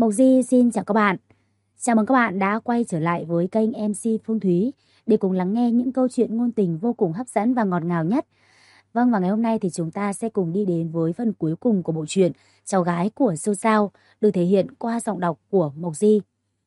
Mộc Di xin chào các bạn. Chào mừng các bạn đã quay trở lại với kênh MC Phương Thúy để cùng lắng nghe những câu chuyện ngôn tình vô cùng hấp dẫn và ngọt ngào nhất. Vâng, và ngày hôm nay thì chúng ta sẽ cùng đi đến với phần cuối cùng của bộ truyện Cháu gái của siêu sao được thể hiện qua giọng đọc của Mộc Di.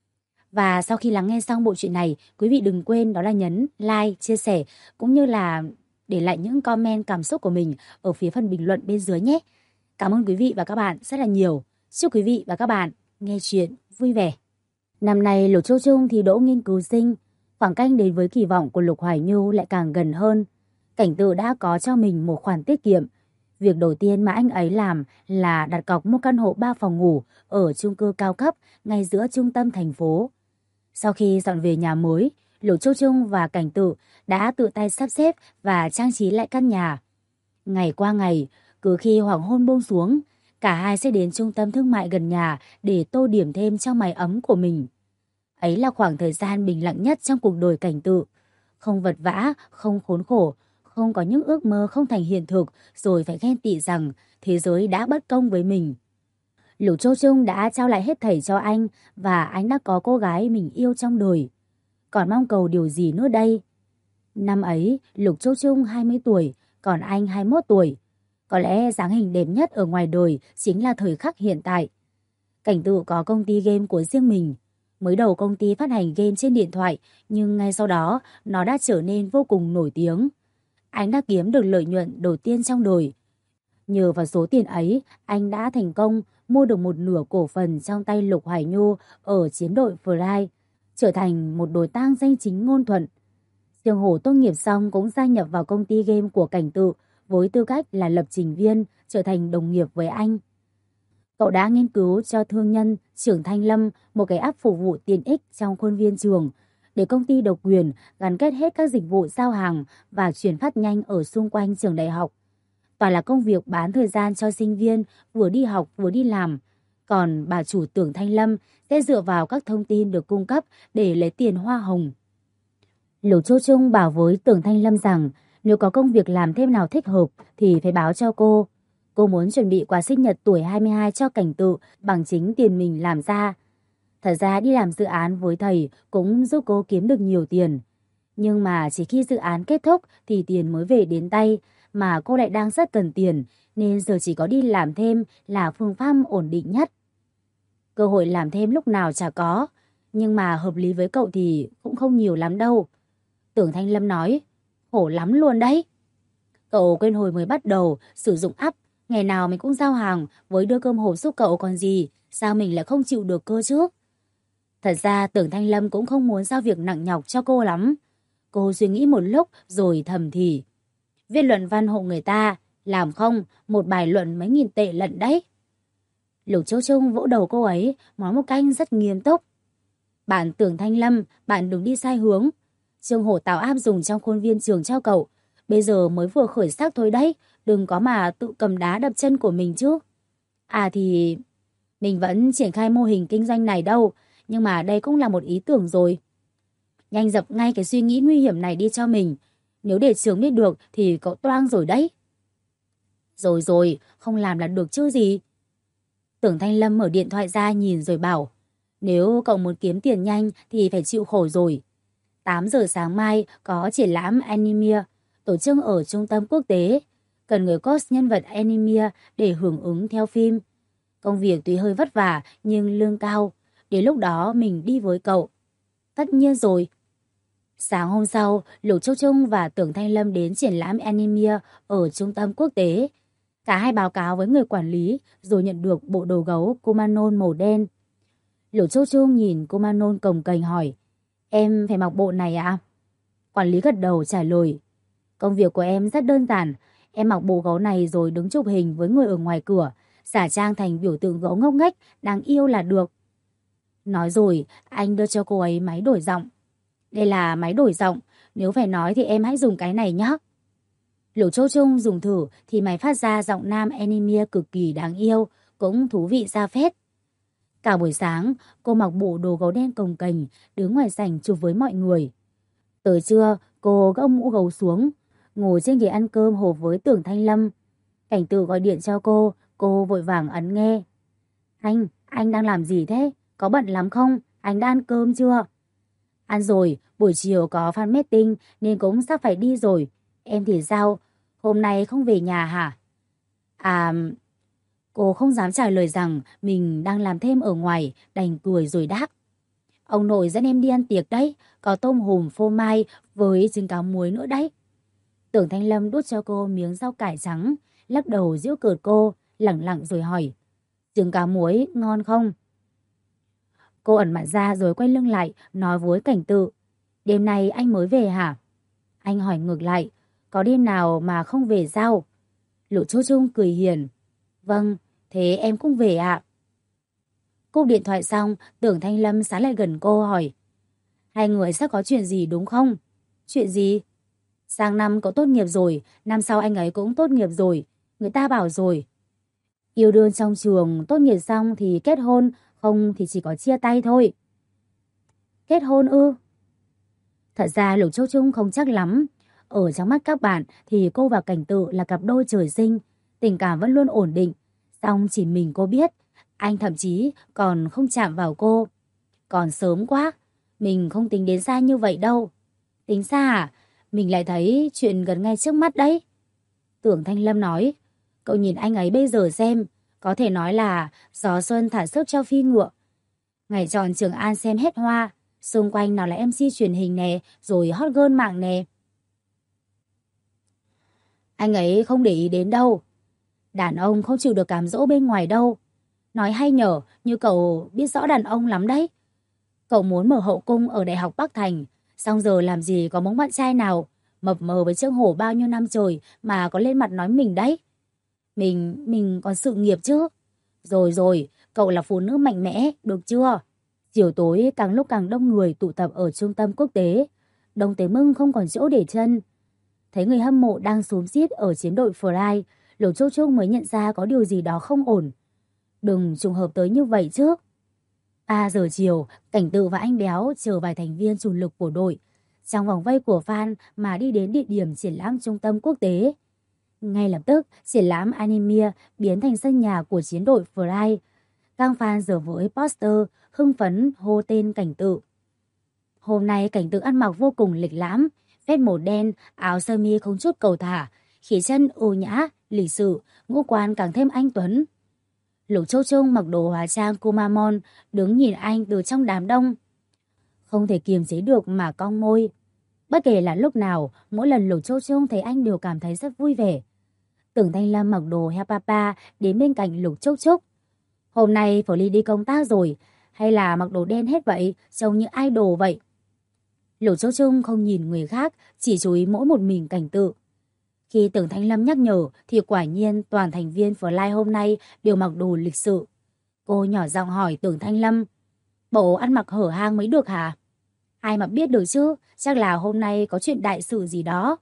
Và sau khi lắng nghe xong bộ truyện này, quý vị đừng quên đó là nhấn like, chia sẻ cũng như là để lại những comment cảm xúc của mình ở phía phần bình luận bên dưới nhé. Cảm ơn quý vị và các bạn rất là nhiều. Chúc quý vị và các bạn nghe chuyện vui vẻ. Năm nay Lục Châu Trung thì đỗ nghiên cứu sinh, khoảng cách đến với kỳ vọng của Lục Hoài Nhu lại càng gần hơn. Cảnh Tự đã có cho mình một khoản tiết kiệm. Việc đầu tiên mà anh ấy làm là đặt cọc mua căn hộ 3 phòng ngủ ở chung cư cao cấp ngay giữa trung tâm thành phố. Sau khi dọn về nhà mới, Lục Châu Trung và Cảnh Tự đã tự tay sắp xếp và trang trí lại căn nhà. Ngày qua ngày, cứ khi hoàng hôn buông xuống, cả hai sẽ đến trung tâm thương mại gần nhà để tô điểm thêm trong mái ấm của mình. Ấy là khoảng thời gian bình lặng nhất trong cuộc đời Cảnh Tự. Không vật vã, không khốn khổ, không có những ước mơ không thành hiện thực rồi phải ghen tị rằng thế giới đã bất công với mình. Lục Châu Trung đã trao lại hết thảy cho anh và anh đã có cô gái mình yêu trong đời. Còn mong cầu điều gì nữa đây? Năm ấy, Lục Châu Trung 20 tuổi, còn anh 21 tuổi. Có lẽ dáng hình đẹp nhất ở ngoài đời chính là thời khắc hiện tại. Cảnh Tự có công ty game của riêng mình. Mới đầu công ty phát hành game trên điện thoại, nhưng ngay sau đó nó đã trở nên vô cùng nổi tiếng. Anh đã kiếm được lợi nhuận đầu tiên trong đời. Nhờ vào số tiền ấy, anh đã thành công mua được một nửa cổ phần trong tay Lục Hoài Nhu ở chiến đội Fly, trở thành một đối tác danh chính ngôn thuận. Siêu Hổ tốt nghiệp xong cũng gia nhập vào công ty game của Cảnh Tự với tư cách là lập trình viên, trở thành đồng nghiệp với anh. Cậu đã nghiên cứu cho thương nhân Trưởng Thanh Lâm một cái app phục vụ tiện ích trong khuôn viên trường, để công ty độc quyền gắn kết hết các dịch vụ giao hàng và chuyển phát nhanh ở xung quanh trường đại học. Toàn là công việc bán thời gian cho sinh viên vừa đi học vừa đi làm. Còn bà chủ Tưởng Thanh Lâm sẽ dựa vào các thông tin được cung cấp để lấy tiền hoa hồng. Lục Châu Trung bảo với Tưởng Thanh Lâm rằng nếu có công việc làm thêm nào thích hợp thì phải báo cho cô. Cô muốn chuẩn bị quà sinh nhật tuổi 22 cho Cảnh Tự bằng chính tiền mình làm ra. Thật ra đi làm dự án với thầy cũng giúp cô kiếm được nhiều tiền. Nhưng mà chỉ khi dự án kết thúc thì tiền mới về đến tay, mà cô lại đang rất cần tiền, nên giờ chỉ có đi làm thêm là phương pháp ổn định nhất. Cơ hội làm thêm lúc nào chả có, nhưng mà hợp lý với cậu thì cũng không nhiều lắm đâu. Tưởng Thanh Lâm nói, khổ lắm luôn đấy. Cậu quên hồi mới bắt đầu sử dụng app, ngày nào mình cũng giao hàng với đưa cơm hộp giúp cậu còn gì, sao mình lại không chịu được cơ chứ? Thật ra Tưởng Thanh Lâm cũng không muốn giao việc nặng nhọc cho cô lắm. Cô suy nghĩ một lúc rồi thầm thì, viết luận văn hộ người ta, làm không, một bài luận mấy nghìn tệ lận đấy. Lục Châu Trung vỗ đầu cô ấy, nói một cách rất nghiêm túc. Bạn Tưởng Thanh Lâm, bạn đừng đi sai hướng. Trương Hổ tạo áp dùng trong khuôn viên trường cho cậu. Bây giờ mới vừa khởi sắc thôi đấy, đừng có mà tự cầm đá đập chân của mình chứ. À thì mình vẫn triển khai mô hình kinh doanh này đâu, nhưng mà đây cũng là một ý tưởng rồi. Nhanh dập ngay cái suy nghĩ nguy hiểm này đi cho mình. Nếu để trường biết được thì cậu toang rồi đấy. Rồi rồi, không làm là được chứ gì. Tưởng Thanh Lâm mở điện thoại ra nhìn rồi bảo, nếu cậu muốn kiếm tiền nhanh thì phải chịu khổ rồi. 8 giờ sáng mai có triển lãm Anime tổ chức ở trung tâm quốc tế. Cần người cast nhân vật Anime để hưởng ứng theo phim. Công việc tuy hơi vất vả nhưng lương cao. Đến lúc đó mình đi với cậu. Tất nhiên rồi. Sáng hôm sau, Lục Châu Trung và Tưởng Thanh Lâm đến triển lãm Anime ở trung tâm quốc tế. Cả hai báo cáo với người quản lý rồi nhận được bộ đồ gấu Kumanon màu đen. Lục Châu Trung nhìn Kumanon cồng kềnh hỏi, em phải mặc bộ này à? Quản lý gật đầu trả lời, công việc của em rất đơn giản. Em mặc bộ gấu này rồi đứng chụp hình với người ở ngoài cửa, giả trang thành biểu tượng gấu ngốc nghếch đáng yêu là được. Nói rồi, anh đưa cho cô ấy máy đổi giọng. Đây là máy đổi giọng, nếu phải nói thì em hãy dùng cái này nhé. Lục Châu Trung dùng thử thì máy phát ra giọng nam anime cực kỳ đáng yêu, cũng thú vị ra phết. Cả buổi sáng, cô mặc bộ đồ gấu đen cồng kềnh, đứng ngoài sảnh chụp với mọi người. Tới trưa, cô gỡ mũ gấu xuống, ngồi trên ghế ăn cơm hộp với Tưởng Thanh Lâm. Cảnh Tự gọi điện cho cô vội vàng ấn nghe. Anh đang làm gì thế? Có bận lắm không? Anh đã ăn cơm chưa? Ăn rồi, buổi chiều có fan meeting nên cũng sắp phải đi rồi. Em thì sao? Hôm nay không về nhà hả? À, cô không dám trả lời rằng mình đang làm thêm ở ngoài, đành cười rồi đáp. Ông nội dẫn em đi ăn tiệc đấy, có tôm hùm phô mai với trứng cá muối nữa đấy. Tưởng Thanh Lâm đút cho cô miếng rau cải trắng, lắc đầu giễu cợt cô, lẳng lặng rồi hỏi. Trứng cá muối ngon không? Cô ẩn mặt ra rồi quay lưng lại, nói với Cảnh Tự. Đêm nay anh mới về hả? Anh hỏi ngược lại, có đêm nào mà không về sao? Lục Châu Trung cười hiền. Vâng, thế em cũng về ạ. Cúp điện thoại xong, Tưởng Thanh Lâm sán lại gần cô hỏi. Hai người sắp có chuyện gì đúng không? Chuyện gì? Sang năm cậu tốt nghiệp rồi, năm sau anh ấy cũng tốt nghiệp rồi. Người ta bảo rồi. Yêu đương trong trường, tốt nghiệp xong thì kết hôn, không thì chỉ có chia tay thôi. Kết hôn ư? Thật ra Lục Châu Trung không chắc lắm. Ở trong mắt các bạn thì cô và Cảnh Tự là cặp đôi trời sinh, tình cảm vẫn luôn ổn định. Song chỉ mình cô biết, anh thậm chí còn không chạm vào cô. Còn sớm quá, mình không tính đến xa như vậy đâu. Tính xa à? Mình lại thấy chuyện gần ngay trước mắt đấy. Tưởng Thanh Lâm nói, cậu nhìn anh ấy bây giờ xem, có thể nói là gió xuân thả sức cho phi ngựa. Ngày tròn Trường An xem hết hoa, xung quanh nào là MC truyền hình nè, rồi hot girl mạng nè. Anh ấy không để ý đến đâu. Đàn ông không chịu được cám dỗ bên ngoài đâu. Nói hay nhở, như cậu biết rõ đàn ông lắm đấy. Cậu muốn mở hậu cung ở Đại học Bắc Thành, xong giờ làm gì có mống bạn trai nào mập mờ với Trương Hổ bao nhiêu năm trời mà có lên mặt nói mình đấy. Mình còn sự nghiệp chứ. Rồi rồi, cậu là phụ nữ mạnh mẽ, được chưa? Chiều tối càng lúc càng đông người tụ tập ở trung tâm quốc tế. Đông tới mức không còn chỗ để chân. Thấy người hâm mộ đang xúm xít ở chiến đội Fly, Lục Châu Trung mới nhận ra có điều gì đó không ổn. Đừng trùng hợp tới như vậy chứ. 3 giờ chiều, Cảnh Tự và anh Béo chờ vài thành viên chủ lực của đội trong vòng vây của fan mà đi đến địa điểm triển lãm trung tâm quốc tế. Ngay lập tức, triển lãm Animia biến thành sân nhà của chiến đội Fly. Các fan giờ với poster, hưng phấn hô tên Cảnh Tự. Hôm nay Cảnh Tự ăn mặc vô cùng lịch lãm, vest màu đen, áo sơ mi không chút cầu thả, khí chân ưu nhã, lịch sự, ngũ quan càng thêm anh tuấn. Lục Châu Trung mặc đồ hóa trang Kumamon, đứng nhìn anh từ trong đám đông. Không thể kiềm chế được mà cong môi. Bất kể là lúc nào, mỗi lần Lục Châu Trung thấy anh đều cảm thấy rất vui vẻ. Tưởng Thanh Lâm mặc đồ heo papa đến bên cạnh Lục Châu Trúc. Hôm nay Phổ Ly đi công tác rồi, hay là mặc đồ đen hết vậy, trông như idol vậy. Lục Châu Trung không nhìn người khác, chỉ chú ý mỗi một mình Cảnh Tự. Khi Tưởng Thanh Lâm nhắc nhở thì quả nhiên toàn thành viên Fly hôm nay đều mặc đồ lịch sự. Cô nhỏ giọng hỏi Tưởng Thanh Lâm, bộ ăn mặc hở hang mới được hả? Ai mà biết được chứ, chắc là hôm nay có chuyện đại sự gì đó.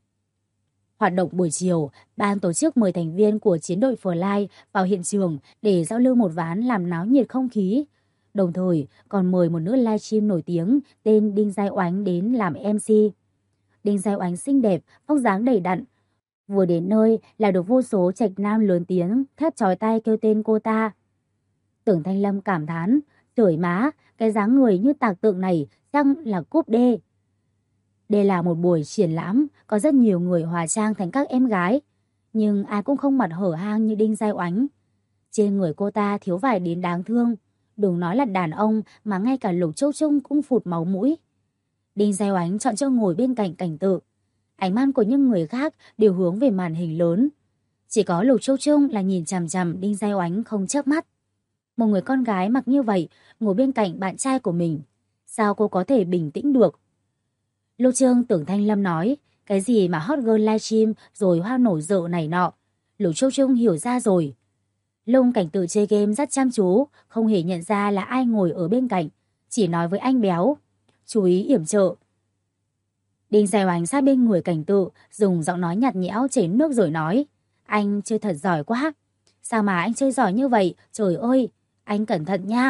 Hoạt động buổi chiều, ban tổ chức mời thành viên của chiến đội Fly vào hiện trường để giao lưu một ván làm náo nhiệt không khí. Đồng thời còn mời một nữ livestream nổi tiếng tên Đinh Giai Oánh đến làm MC. Đinh Giai Oánh xinh đẹp, vóc dáng đầy đặn. Vừa đến nơi là được vô số trạch nam lớn tiếng thét chói tai kêu tên cô ta. Tưởng Thanh Lâm cảm thán, trời má, cái dáng người như tạc tượng này chắc là cúp D. Đây là một buổi triển lãm, có rất nhiều người hóa trang thành các em gái, nhưng ai cũng không mặt hở hang như Đinh Giai Oánh. Trên người cô ta thiếu vải đến đáng thương, đừng nói là đàn ông mà ngay cả Lục Châu Trung cũng phụt máu mũi. Đinh Giai Oánh chọn chỗ ngồi bên cạnh Cảnh Tự. Ánh mắt của những người khác đều hướng về màn hình lớn. Chỉ có Lục Châu Trung là nhìn chằm chằm Đinh Giai Oánh không chớp mắt. Một người con gái mặc như vậy ngồi bên cạnh bạn trai của mình, sao cô có thể bình tĩnh được? Lô Trương Tưởng Thanh Lâm nói, cái gì mà hot girl livestream rồi hoa nổ rộ này nọ. Lục Châu Trung hiểu ra rồi. Lung Cảnh Tự chơi game rất chăm chú, không hề nhận ra là ai ngồi ở bên cạnh, chỉ nói với anh Béo, chú ý yểm trợ. Đinh Giai Oánh sát bên người Cảnh Tự, dùng giọng nói nhạt nhẽo chảy nước rồi nói, anh chơi thật giỏi quá. Sao mà anh chơi giỏi như vậy, trời ơi, anh cẩn thận nha.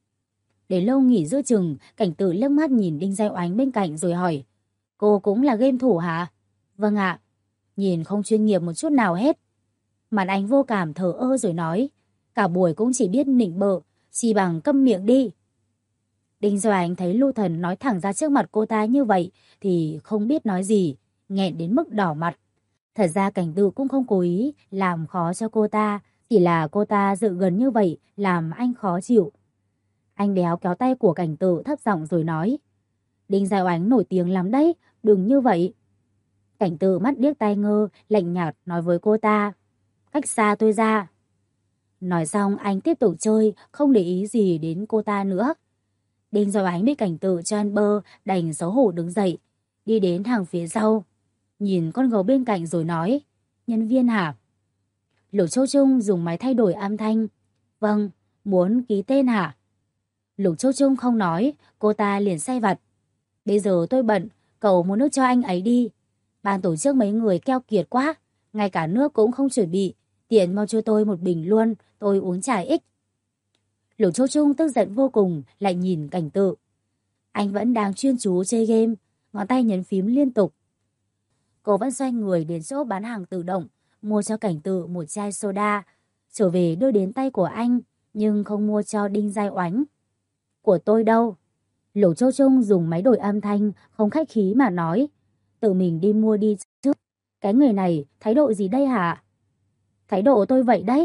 Để lâu nghỉ giữa chừng, Cảnh Tự liếc mắt nhìn Đinh Giai Oánh bên cạnh rồi hỏi, cô cũng là game thủ hả? Vâng ạ. Nhìn không chuyên nghiệp một chút nào hết. Mặt anh vô cảm thờ ơ rồi nói, cả buổi cũng chỉ biết nịnh bợ, chỉ bằng câm miệng đi. Đinh Doài Ánh thấy Lưu Thần nói thẳng ra trước mặt cô ta như vậy thì không biết nói gì, nghẹn đến mức đỏ mặt. Thật ra Cảnh Tự cũng không cố ý làm khó cho cô ta, chỉ là cô ta dự gần như vậy làm anh khó chịu. Anh đéo kéo tay của Cảnh Tự thấp giọng rồi nói: Đinh Doài Ánh nổi tiếng lắm đấy, đừng như vậy. Cảnh Tự mắt điếc tai ngơ, lạnh nhạt nói với cô ta: Cách xa tôi ra. Nói xong anh tiếp tục chơi, không để ý gì đến cô ta nữa. Đinh Doài Ánh bị Cảnh Tự cho ăn bơ, đành xấu hổ đứng dậy, đi đến hàng phía sau, nhìn con gấu bên cạnh rồi nói: Nhân viên hả? Lục Châu Trung dùng máy thay đổi âm thanh: Vâng, muốn ký tên hả? Lục Châu Trung không nói, cô ta liền say vặt: Bây giờ tôi bận, cậu mua nước cho anh ấy đi. Ban tổ chức mấy người keo kiệt quá, ngay cả nước cũng không chuẩn bị, tiện mau cho tôi một bình luôn, tôi uống trà ích. Lục Châu Trung tức giận vô cùng, lại nhìn Cảnh Tự. Anh vẫn đang chuyên chú chơi game, ngón tay nhấn phím liên tục. Cô vẫn xoay người đến chỗ bán hàng tự động, mua cho Cảnh Tự một chai soda, trở về đưa đến tay của anh, nhưng không mua cho Đinh Giai Oánh. Của tôi đâu? Lục Châu Trung dùng máy đổi âm thanh, không khách khí mà nói: Tự mình đi mua đi chứ. Cái người này thái độ gì đây hả? Thái độ tôi vậy đấy.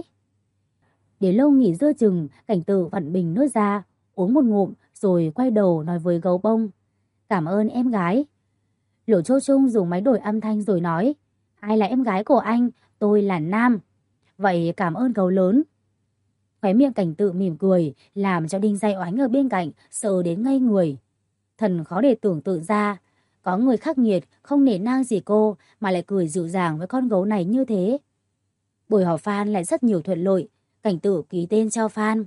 Đến lâu nghỉ giữa chừng, Cảnh Tự vặn bình nước ra, uống một ngụm rồi quay đầu nói với gấu bông: Cảm ơn em gái. Lục Châu Trung dùng máy đổi âm thanh rồi nói: Ai là em gái của anh? Tôi là Nam. Vậy cảm ơn gấu lớn. Khóe miệng Cảnh Tự mỉm cười, làm cho Đinh Giai Oánh ở bên cạnh sợ đến ngây người. Thần khó để tưởng tượng ra, có người khắc nghiệt, không nể nang gì cô mà lại cười dịu dàng với con gấu này như thế. Buổi họp fan lại rất nhiều thuận lợi, Cảnh Tự ký tên cho fan.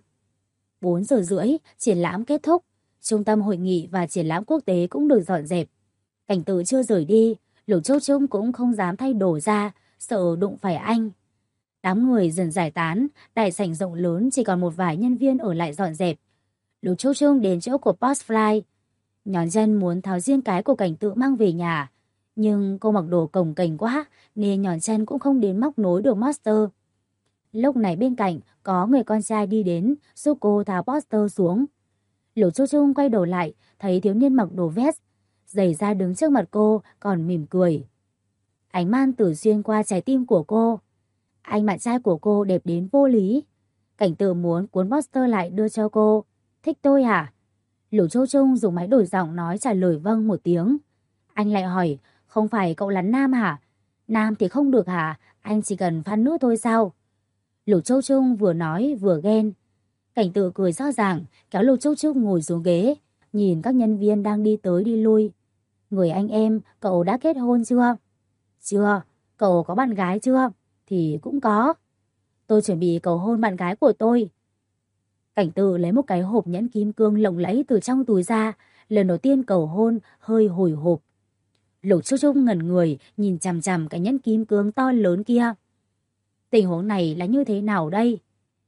4 giờ rưỡi, triển lãm kết thúc, trung tâm hội nghị và triển lãm quốc tế cũng được dọn dẹp. Cảnh Tự chưa rời đi, Lục Châu Trung cũng không dám thay đồ ra, sợ đụng phải anh. Đám người dần giải tán, đại sảnh rộng lớn chỉ còn một vài nhân viên ở lại dọn dẹp. Lục Châu Trung đến chỗ của Postfly. Nhón chân muốn tháo riêng cái của Cảnh Tự mang về nhà, nhưng cô mặc đồ cồng kềnh quá nên nhón chân cũng không đến móc nối được master. Lúc này bên cạnh có người con trai đi đến giúp cô tháo poster xuống. Lục Châu Trung quay đầu lại, thấy thiếu niên mặc đồ vest, giày da đứng trước mặt cô còn mỉm cười. Ánh mắt Tử xuyên qua trái tim của cô. Anh bạn trai của cô đẹp đến vô lý. Cảnh Tự muốn cuốn poster lại đưa cho cô. Thích tôi hả? Lục Châu Trung dùng máy đổi giọng nói trả lời vâng một tiếng. Anh lại hỏi: Không phải cậu là Nam hả? Nam thì không được hả? Anh chỉ cần fan nữ thôi sao? Lục Châu Trung vừa nói vừa ghen. Cảnh Tự cười rõ ràng, kéo Lục Châu Trung ngồi xuống ghế, nhìn các nhân viên đang đi tới đi lui. Người anh em, cậu đã kết hôn chưa? Chưa. Cậu có bạn gái chưa? Thì cũng có. Tôi chuẩn bị cầu hôn bạn gái của tôi. Cảnh Tự lấy một cái hộp nhẫn kim cương lộng lẫy từ trong túi ra, lần đầu tiên cầu hôn hơi hồi hộp. Lục Châu Trung ngẩn người nhìn chằm chằm cái nhẫn kim cương to lớn kia. Tình huống này là như thế nào đây?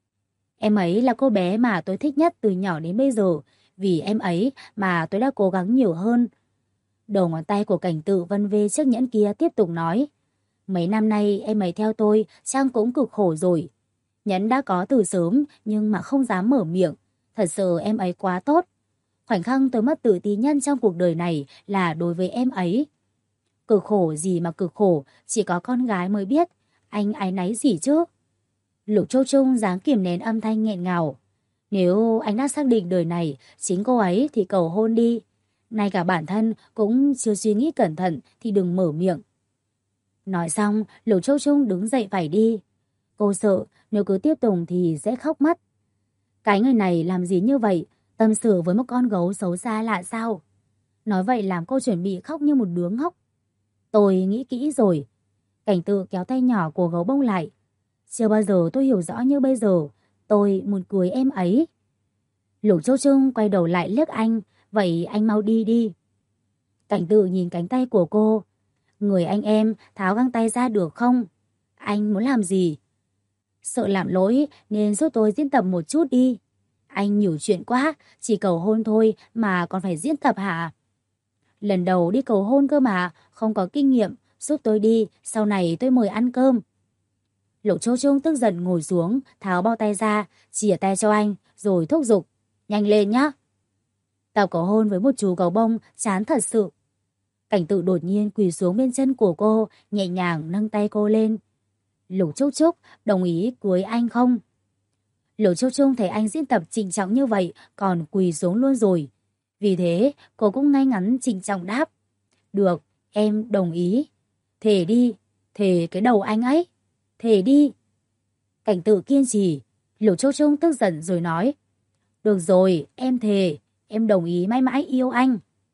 Em ấy là cô bé mà tôi thích nhất từ nhỏ đến bây giờ, vì em ấy mà tôi đã cố gắng nhiều hơn. Đầu ngón tay của Cảnh Tự vân vê chiếc nhẫn kia tiếp tục nói: Mấy năm nay em ấy theo tôi chắc cũng cực khổ rồi. Nhẫn đã có từ sớm nhưng mà không dám mở miệng. Thật sự em ấy quá tốt. Khoảnh khắc tôi mất tự tin nhất trong cuộc đời này là đối với em ấy. Cực khổ gì mà cực khổ, chỉ có con gái mới biết. Anh áy náy gì chứ? Lục Châu Trung dáng kiềm nén âm thanh nghẹn ngào. Nếu anh đã xác định đời này chính cô ấy thì cầu hôn đi. Ngay cả bản thân cũng chưa suy nghĩ cẩn thận thì đừng mở miệng. Nói xong, Lục Châu Trung đứng dậy phải đi. Cô sợ nếu cứ tiếp tục thì sẽ khóc mất. Cái người này làm gì như vậy? Tâm sự với một con gấu xấu xa lạ sao? Nói vậy làm cô chuẩn bị khóc như một đứa ngốc. Tôi nghĩ kỹ rồi. Cảnh Tự kéo tay nhỏ của gấu bông lại. Chưa bao giờ tôi hiểu rõ như bây giờ. Tôi muốn cưới em ấy. Lục Châu Trung quay đầu lại liếc anh. Vậy anh mau đi đi. Cảnh Tự nhìn cánh tay của cô. Người anh em tháo găng tay ra được không? Anh muốn làm gì? Sợ làm lỗi nên giúp tôi diễn tập một chút đi. Anh nhiều chuyện quá, chỉ cầu hôn thôi mà còn phải diễn tập hả? Lần đầu đi cầu hôn cơ mà, không có kinh nghiệm, giúp tôi đi, sau này tôi mời ăn cơm. Lục Châu Trung tức giận ngồi xuống, tháo bao tay ra, chìa tay cho anh, rồi thúc giục. Nhanh lên nhá. Tập cầu hôn với một chú gấu bông, chán thật sự. Cảnh Tự đột nhiên quỳ xuống bên chân của cô, nhẹ nhàng nâng tay cô lên. Lục Trúc Trúc, đồng ý cưới anh không? Lục Châu Trung thấy anh diễn tập trịnh trọng như vậy, còn quỳ xuống luôn rồi. Vì thế, cô cũng ngay ngắn trịnh trọng đáp. Được, em đồng ý. Thề đi, thề cái đầu anh ấy. Thề đi. Cảnh Tự kiên trì. Lục Châu Trung tức giận rồi nói. Được rồi, em thề, em đồng ý mãi mãi yêu anh.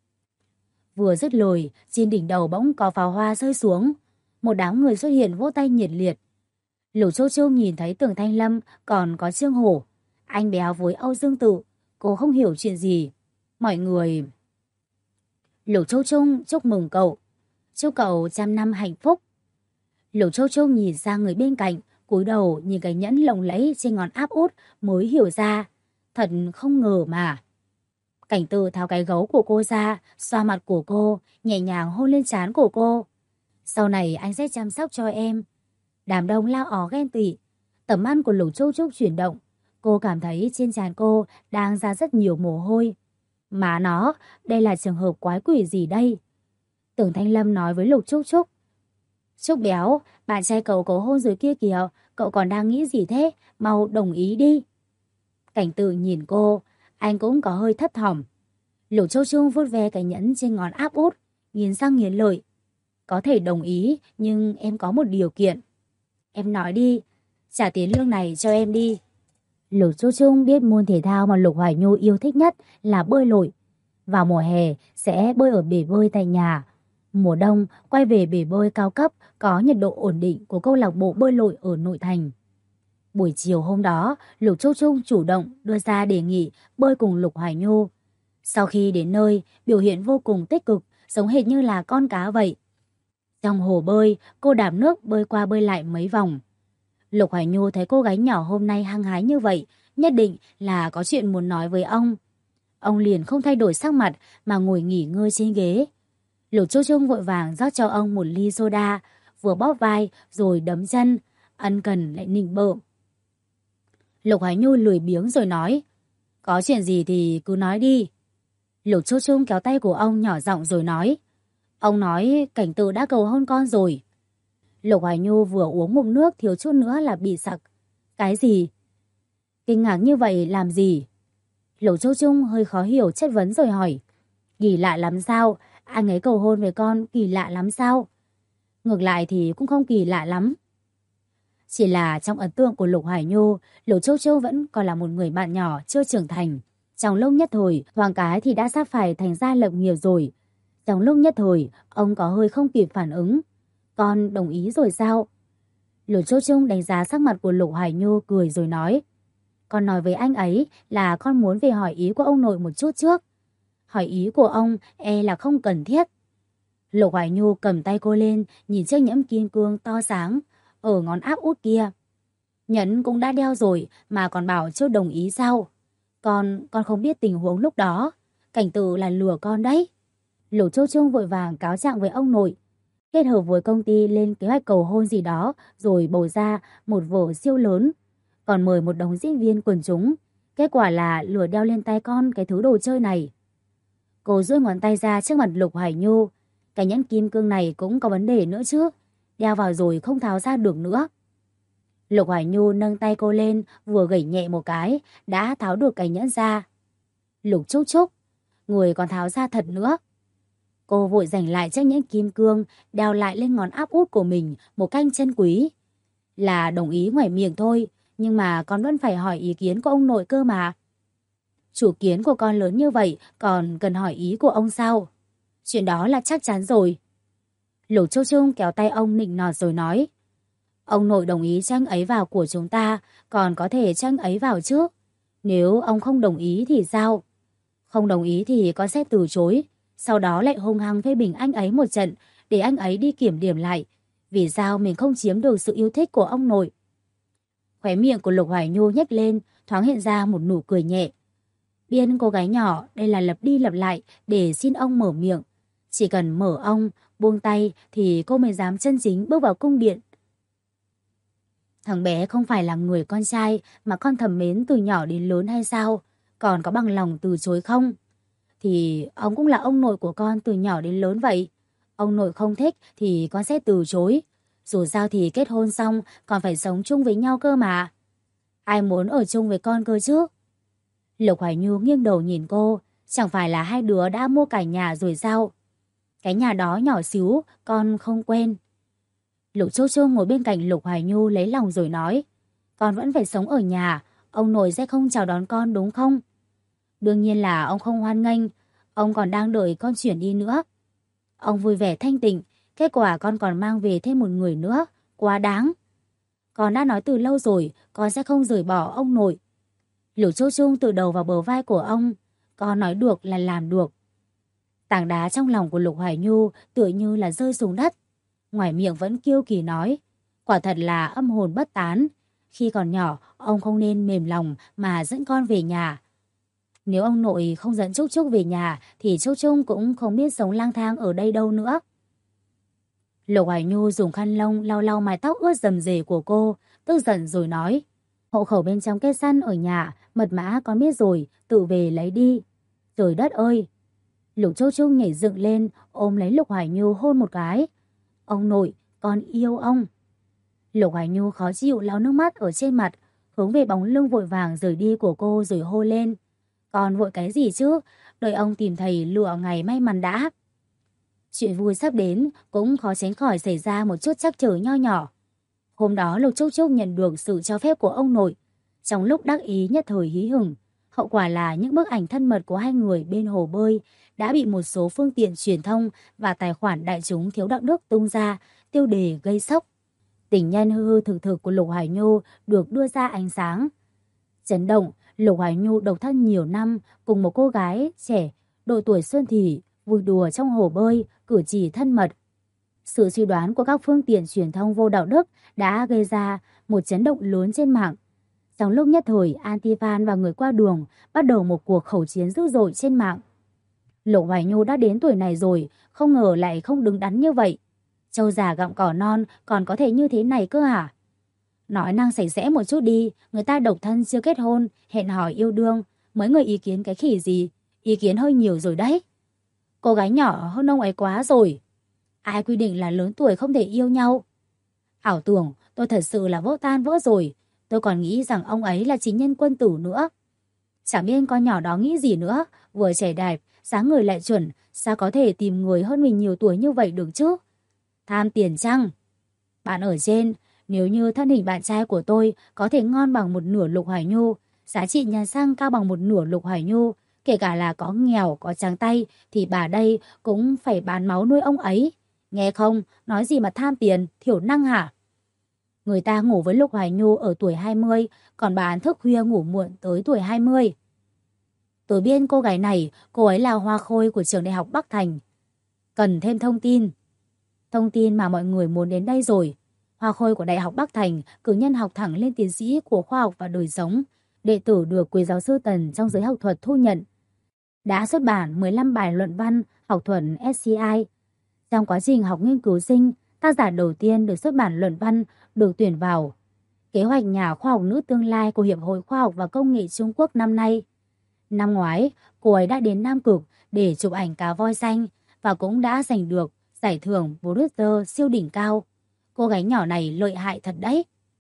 Vừa dứt lời, trên đỉnh đầu bỗng có pháo hoa rơi xuống. Một đám người xuất hiện vỗ tay nhiệt liệt. Lục Châu Trung nhìn thấy Tưởng Thanh Lâm, còn có Trương Hổ. Anh béo với Âu Dương Tự. Cô không hiểu chuyện gì. Mọi người... Lục Châu Trung chúc mừng cậu. Chúc cậu 100 năm hạnh phúc. Lục Châu Trung nhìn sang người bên cạnh, cúi đầu nhìn cái nhẫn lộng lẫy trên ngón áp út mới hiểu ra. Thật không ngờ mà. Cảnh Tự tháo cái gấu của cô ra, xoa mặt của cô, nhẹ nhàng hôn lên trán của cô. Sau này anh sẽ chăm sóc cho em. Đám đông lao ỏ ghen tị. Tầm mắt của Lục Châu Trúc chuyển động. Cô cảm thấy trên trán cô đang ra rất nhiều mồ hôi. Má nó, đây là trường hợp quái quỷ gì đây? Tưởng Thanh Lâm nói với Lục Trúc Trúc. Trúc béo, bạn trai cậu cầu hôn rồi kia kìa. Cậu còn đang nghĩ gì thế? Mau đồng ý đi. Cảnh Tự nhìn cô, anh cũng có hơi thấp thỏm. Lục Châu Trung vuốt ve cái nhẫn trên ngón áp út, nghiến răng nghiến lợi. Có thể đồng ý, nhưng em có một điều kiện. Em nói đi, trả tiền lương này cho em đi. Lục Châu Trung biết môn thể thao mà Lục Hoài Nhu yêu thích nhất là bơi lội. Vào mùa hè sẽ bơi ở bể bơi tại nhà. Mùa đông quay về bể bơi cao cấp có nhiệt độ ổn định của câu lạc bộ bơi lội ở nội thành. Buổi chiều hôm đó, Lục Châu Trung chủ động đưa ra đề nghị bơi cùng Lục Hoài Nhu. Sau khi đến nơi, biểu hiện vô cùng tích cực, giống hệt như là con cá vậy. Trong hồ bơi, cô đạp nước bơi qua bơi lại mấy vòng. Lục Hoài Nhu thấy cô gái nhỏ hôm nay hăng hái như vậy, nhất định là có chuyện muốn nói với ông. Ông liền không thay đổi sắc mặt mà ngồi nghỉ ngơi trên ghế. Lục Châu Trung vội vàng rót cho ông một ly soda, vừa bóp vai rồi đấm chân, ân cần lại nịnh bợ. Lục Hoài Nhu lười biếng rồi nói, có chuyện gì thì cứ nói đi. Lục Châu Trung kéo tay của ông nhỏ giọng rồi nói, ông nói Cảnh Tự đã cầu hôn con rồi. Lục Hoài Nhu vừa uống ngụm nước thiếu chút nữa là bị sặc. Cái gì? Kinh ngạc như vậy làm gì? Lục Châu Trung hơi khó hiểu chất vấn rồi hỏi, kỳ lạ lắm sao? Anh ấy cầu hôn với con kỳ lạ lắm sao? Ngược lại thì cũng không kỳ lạ lắm. Chỉ là trong ấn tượng của Lục Hoài Nhu, Lục Châu Châu vẫn còn là một người bạn nhỏ chưa trưởng thành. Trong lúc nhất thời, Hoàng Cái thì đã sắp phải thành gia lập nghiệp rồi. Trong lúc nhất thời, ông có hơi không kịp phản ứng. Con đồng ý rồi sao? Lục Châu Trung đánh giá sắc mặt của Lục Hoài Nhu cười rồi nói. Con nói với anh ấy là con muốn về hỏi ý của ông nội một chút trước. Hỏi ý của ông là không cần thiết. Lục Hoài Nhu cầm tay cô lên, nhìn chiếc nhẫn kim cương to sáng ở ngón áp út kia. Nhẫn cũng đã đeo rồi mà còn bảo chưa đồng ý sao? Con không biết tình huống lúc đó. Cảnh Tự là lừa con đấy. Lục Châu Trung vội vàng cáo trạng với ông nội. Kết hợp với công ty lên kế hoạch cầu hôn gì đó rồi bầu ra một vở siêu lớn. Còn mời một đống diễn viên quần chúng. Kết quả là lừa đeo lên tay con cái thứ đồ chơi này. Cô duỗi ngón tay ra trước mặt Lục Hoài Nhu. Cái nhẫn kim cương này cũng có vấn đề nữa chứ. Đeo vào rồi không tháo ra được nữa. Lục Hoài Nhu nâng tay cô lên, vừa gẩy nhẹ một cái, đã tháo được cái nhẫn ra. Lục Trúc Trúc, người còn tháo ra thật nữa. Cô vội giành lại chiếc nhẫn kim cương, đeo lại lên ngón áp út của mình một cách chân quý. Là đồng ý ngoài miệng thôi, nhưng mà con vẫn phải hỏi ý kiến của ông nội cơ mà. Chủ kiến của con lớn như vậy, còn cần hỏi ý của ông sao? Chuyện đó là chắc chắn rồi. Lục Châu Trung kéo tay ông nịnh nọt rồi nói. Ông nội đồng ý cho anh ấy vào của chúng ta, còn có thể cho anh ấy vào trước. Nếu ông không đồng ý thì sao? Không đồng ý thì con sẽ từ chối. Sau đó lại hung hăng phê bình anh ấy một trận để anh ấy đi kiểm điểm lại. Vì sao mình không chiếm được sự yêu thích của ông nội? Khóe miệng của Lục Hoài Nhu nhếch lên, thoáng hiện ra một nụ cười nhẹ. Biên cô gái nhỏ, đây là lặp đi lặp lại để xin ông mở miệng. Chỉ cần mở ông, buông tay thì cô mới dám chân chính bước vào cung điện. Thằng bé không phải là người con trai mà con thầm mến từ nhỏ đến lớn hay sao? Còn có bằng lòng từ chối không? Thì ông cũng là ông nội của con từ nhỏ đến lớn vậy. Ông nội không thích thì con sẽ từ chối. Dù sao thì kết hôn xong còn phải sống chung với nhau cơ mà. Ai muốn ở chung với con cơ chứ? Lục Hoài Nhu nghiêng đầu nhìn cô. Chẳng phải là hai đứa đã mua cả nhà rồi sao? Cái nhà đó nhỏ xíu, con không quen. Lục Châu Châu ngồi bên cạnh Lục Hoài Nhu lấy lòng rồi nói. Con vẫn phải sống ở nhà, ông nội sẽ không chào đón con đúng không? Đương nhiên là ông không hoan nghênh, ông còn đang đợi con chuyển đi nữa. Ông vui vẻ thanh tịnh, kết quả con còn mang về thêm một người nữa, quá đáng. Con đã nói từ lâu rồi, con sẽ không rời bỏ ông nội. Lục Châu Trung tự đầu vào bờ vai của ông, con nói được là làm được. Tảng đá trong lòng của Lục Hoài Nhu tựa như là rơi xuống đất. Ngoài miệng vẫn kiêu kỳ nói, quả thật là âm hồn bất tán. Khi còn nhỏ, ông không nên mềm lòng mà dẫn con về nhà. Nếu ông nội không dẫn Trúc Trúc về nhà thì Trúc Trúc cũng không biết sống lang thang ở đây đâu nữa. Lục Hoài Nhu dùng khăn lông lau lau mái tóc ướt rầm rề của cô, tức giận rồi nói. Hộ khẩu bên trong kết săn ở nhà, mật mã con biết rồi, tự về lấy đi. Trời đất ơi! Lục Châu Trung nhảy dựng lên, ôm lấy Lục Hoài Nhu hôn một cái. Ông nội, con yêu ông. Lục Hoài Nhu khó chịu lau nước mắt ở trên mặt, hướng về bóng lưng vội vàng rời đi của cô rồi hô lên. Con vội cái gì chứ, đợi ông tìm thầy lựa ngày may mắn đã. Chuyện vui sắp đến cũng khó tránh khỏi xảy ra một chút trắc trở nho nhỏ. Hôm đó Lục Trúc Trúc nhận được sự cho phép của ông nội. Trong lúc đắc ý nhất thời hí hửng, hậu quả là những bức ảnh thân mật của hai người bên hồ bơi đã bị một số phương tiện truyền thông và tài khoản đại chúng thiếu đạo đức tung ra, tiêu đề gây sốc. Tình nhân hư hư thực thực của Lục Hoài Nhu được đưa ra ánh sáng. Chấn động, Lục Hoài Nhu độc thân nhiều năm cùng một cô gái trẻ độ tuổi xuân thì vui đùa trong hồ bơi, cử chỉ thân mật. Sự suy đoán của các phương tiện truyền thông vô đạo đức đã gây ra một chấn động lớn trên mạng. Trong lúc nhất thời, anti-fan và người qua đường bắt đầu một cuộc khẩu chiến dữ dội trên mạng. Lục Hoài Nhu đã đến tuổi này rồi, không ngờ lại không đứng đắn như vậy. Trâu già gặm cỏ non còn có thể như thế này cơ hả? Nói năng sạch sẽ một chút đi, người ta độc thân chưa kết hôn, hẹn hò yêu đương, mấy người ý kiến cái khỉ gì, ý kiến hơi nhiều rồi đấy. Cô gái nhỏ hơn ông ấy quá rồi. Ai quy định là lớn tuổi không thể yêu nhau? Ảo tưởng, tôi thật sự là vỡ tan vỡ rồi, tôi còn nghĩ rằng ông ấy là chính nhân quân tử nữa. Chẳng biết con nhỏ đó nghĩ gì nữa, vừa trẻ đẹp, dáng người lại chuẩn, sao có thể tìm người hơn mình nhiều tuổi như vậy được chứ? Tham tiền chăng? Bạn ở trên, nếu như thân hình bạn trai của tôi có thể ngon bằng một nửa Lục Hoài Nhu, giá trị nhà xăng cao bằng một nửa Lục Hoài Nhu, kể cả là có nghèo, có trắng tay, thì bà đây cũng phải bán máu nuôi ông ấy. Nghe không, nói gì mà tham tiền, thiểu năng hả? Người ta ngủ với Lục Hoài Nhu ở tuổi 20, còn bà ăn thức khuya ngủ muộn tới tuổi 20. Tôi biết cô gái này, cô ấy là hoa khôi của trường đại học Bắc Thành. Cần thêm thông tin. Thông tin mà mọi người muốn đến đây rồi. Hoa khôi của Đại học Bắc Thành, cử nhân học thẳng lên tiến sĩ của khoa học và đời sống, đệ tử được quý giáo sư Tần trong giới học thuật thu nhận. Đã xuất bản 15 bài luận văn học thuật SCI. Trong quá trình học nghiên cứu sinh, tác giả đầu tiên được xuất bản luận văn được tuyển vào kế hoạch nhà khoa học nữ tương lai của Hiệp hội Khoa học và Công nghệ Trung Quốc năm nay. Năm ngoái, cô ấy đã đến Nam Cực để chụp ảnh cá voi xanh và cũng đã giành được giải thưởng Pulitzer siêu đỉnh cao. Cô gái nhỏ này lợi hại thật đấy.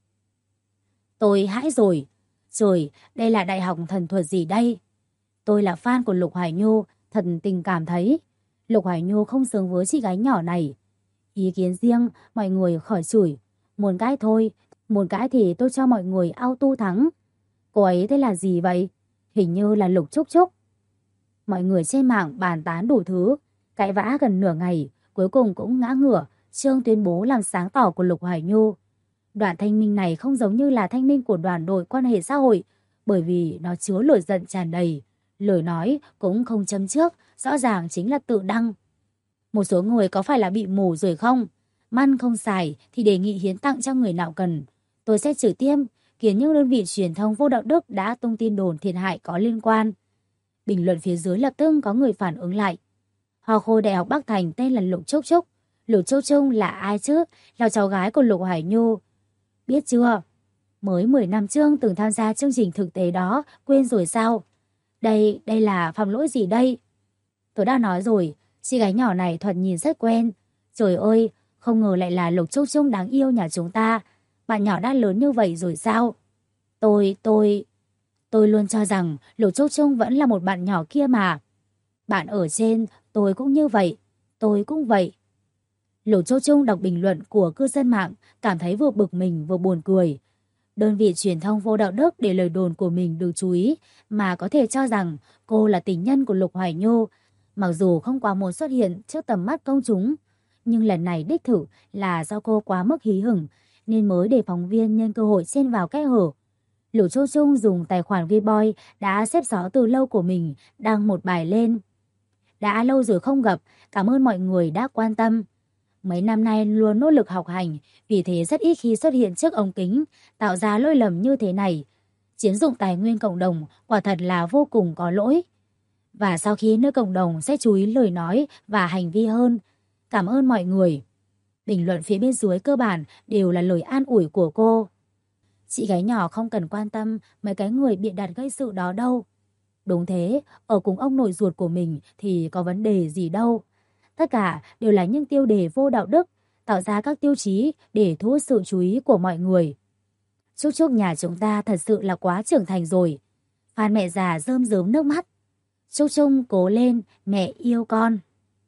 Tôi hãi rồi. Trời, đây là đại học thần thuật gì đây? Tôi là fan của Lục Hoài Nhu, thật tình cảm thấy. Lục Hoài Nhu không xứng với chị gái nhỏ này. Ý kiến riêng, mọi người khỏi chửi. Muốn cãi thôi, muốn cãi thì tôi cho mọi người auto thắng. Cô ấy thế là gì vậy? Hình như là Lục Trúc Trúc. Mọi người trên mạng bàn tán đủ thứ, cãi vã gần nửa ngày, cuối cùng cũng ngã ngửa, Trương tuyên bố làm sáng tỏ của Lục Hoài Nhu. Đoạn thanh minh này không giống như là thanh minh của đoàn đội quan hệ xã hội, bởi vì nó chứa lửa giận tràn đầy. Lời nói cũng không châm trước, rõ ràng chính là tự đăng. Một số người có phải là bị mù rồi không? Măn không xài thì đề nghị hiến tặng cho người nào cần. Tôi sẽ trực tiếp khiến những đơn vị truyền thông vô đạo đức đã tung tin đồn thiệt hại có liên quan. Bình luận phía dưới lập tức có người phản ứng lại. Hoa khôi Đại học Bắc Thành tên là Lục Trúc Trúc. Lục Trúc Trúc là ai chứ? Là cháu gái của Lục Hoài Nhu. Biết chưa? Mới 10 năm trước từng tham gia chương trình thực tế đó, quên rồi sao? Đây là phạm lỗi gì đây? Tôi đã nói rồi, chị gái nhỏ này thoạt nhìn rất quen. Trời ơi, không ngờ lại là Lục Trúc Trúc đáng yêu nhà chúng ta. Bạn nhỏ đã lớn như vậy rồi sao? Tôi luôn cho rằng Lục Trúc Trúc vẫn là một bạn nhỏ kia mà. Bạn ở trên, tôi cũng như vậy. Tôi cũng vậy. Lục Trúc Trúc đọc bình luận của cư dân mạng, cảm thấy vừa bực mình vừa buồn cười. Đơn vị truyền thông vô đạo đức để lời đồn của mình được chú ý mà có thể cho rằng cô là tình nhân của Lục Hoài Nhu. Mặc dù không quá muốn xuất hiện trước tầm mắt công chúng, nhưng lần này đích thực là do cô quá mức hí hửng nên mới để phóng viên nhân cơ hội chen vào kẽ hở. Lục Trúc Trúc dùng tài khoản Vboy đã xếp xó từ lâu của mình đăng một bài lên. Đã lâu rồi không gặp, cảm ơn mọi người đã quan tâm. Mấy năm nay luôn nỗ lực học hành, vì thế rất ít khi xuất hiện trước ống kính, tạo ra lỗi lầm như thế này. Chiếm dụng tài nguyên cộng đồng quả thật là vô cùng có lỗi. Và sau khi nơi cộng đồng sẽ chú ý lời nói và hành vi hơn. Cảm ơn mọi người. Bình luận phía bên dưới cơ bản đều là lời an ủi của cô. Chị gái nhỏ không cần quan tâm mấy cái người bịa đặt gây sự đó đâu. Đúng thế, ở cùng ông nội ruột của mình thì có vấn đề gì đâu. Tất cả đều là những tiêu đề vô đạo đức, tạo ra các tiêu chí để thu hút sự chú ý của mọi người. Trúc Trúc nhà chúng ta thật sự là quá trưởng thành rồi. Phan mẹ già rơm rớm nước mắt. Trúc Trúc cố lên, mẹ yêu con.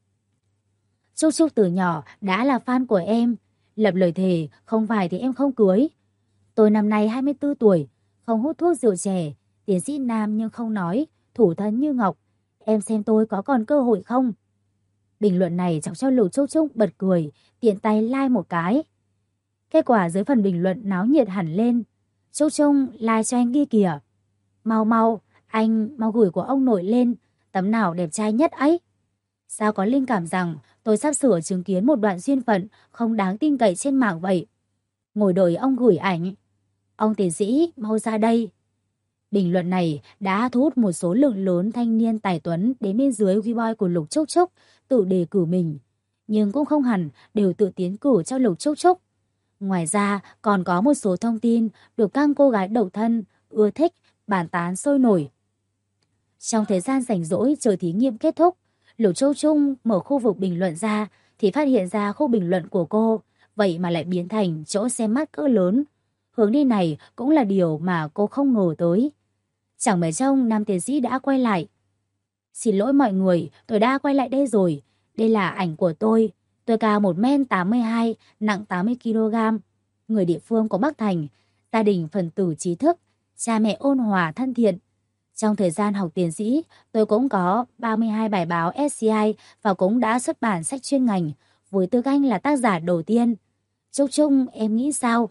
Trúc Trúc từ nhỏ đã là fan của em. Lập lời thề, không phải thì em không cưới. Tôi năm nay 24 tuổi, không hút thuốc rượu chè, tiến sĩ nam nhưng không nói, thủ thân như ngọc. Em xem tôi có còn cơ hội không? Bình luận này chọc cho Lục Trúc Trúc bật cười, tiện tay like một cái. Kết quả dưới phần bình luận náo nhiệt hẳn lên. Trúc Trúc like cho anh kia kìa. Mau mau, anh mau gửi của ông nội lên, tấm nào đẹp trai nhất ấy. Sao có linh cảm rằng tôi sắp sửa chứng kiến một đoạn duyên phận không đáng tin cậy trên mạng vậy? Ngồi đợi ông gửi ảnh. Ông tiến sĩ mau ra đây. Bình luận này đã thu hút một số lượng lớn thanh niên tài tuấn đến bên dưới Weibo của Lục Trúc Trúc tự đề cử mình. Nhưng cũng không hẳn đều tự tiến cử cho Lục Trúc Trúc. Ngoài ra còn có một số thông tin được các cô gái độc thân ưa thích bàn tán sôi nổi. Trong thời gian rảnh rỗi chờ thí nghiệm kết thúc, Lục Trúc Trúc mở khu vực bình luận ra thì phát hiện ra khu bình luận của cô vậy mà lại biến thành chỗ xem mắt cỡ lớn. Hướng đi này cũng là điều mà cô không ngờ tới. Chẳng mấy trông nam tiến sĩ đã quay lại. Xin lỗi mọi người, tôi đã quay lại đây rồi. Đây là ảnh của tôi. Tôi cao 1m82, nặng 80kg. Người địa phương của Bắc Thành. Gia đình phần tử trí thức. Cha mẹ ôn hòa thân thiện. Trong thời gian học tiến sĩ, tôi cũng có 32 bài báo SCI và cũng đã xuất bản sách chuyên ngành. Với tư cách là tác giả đầu tiên. Trúc Trúc, em nghĩ sao?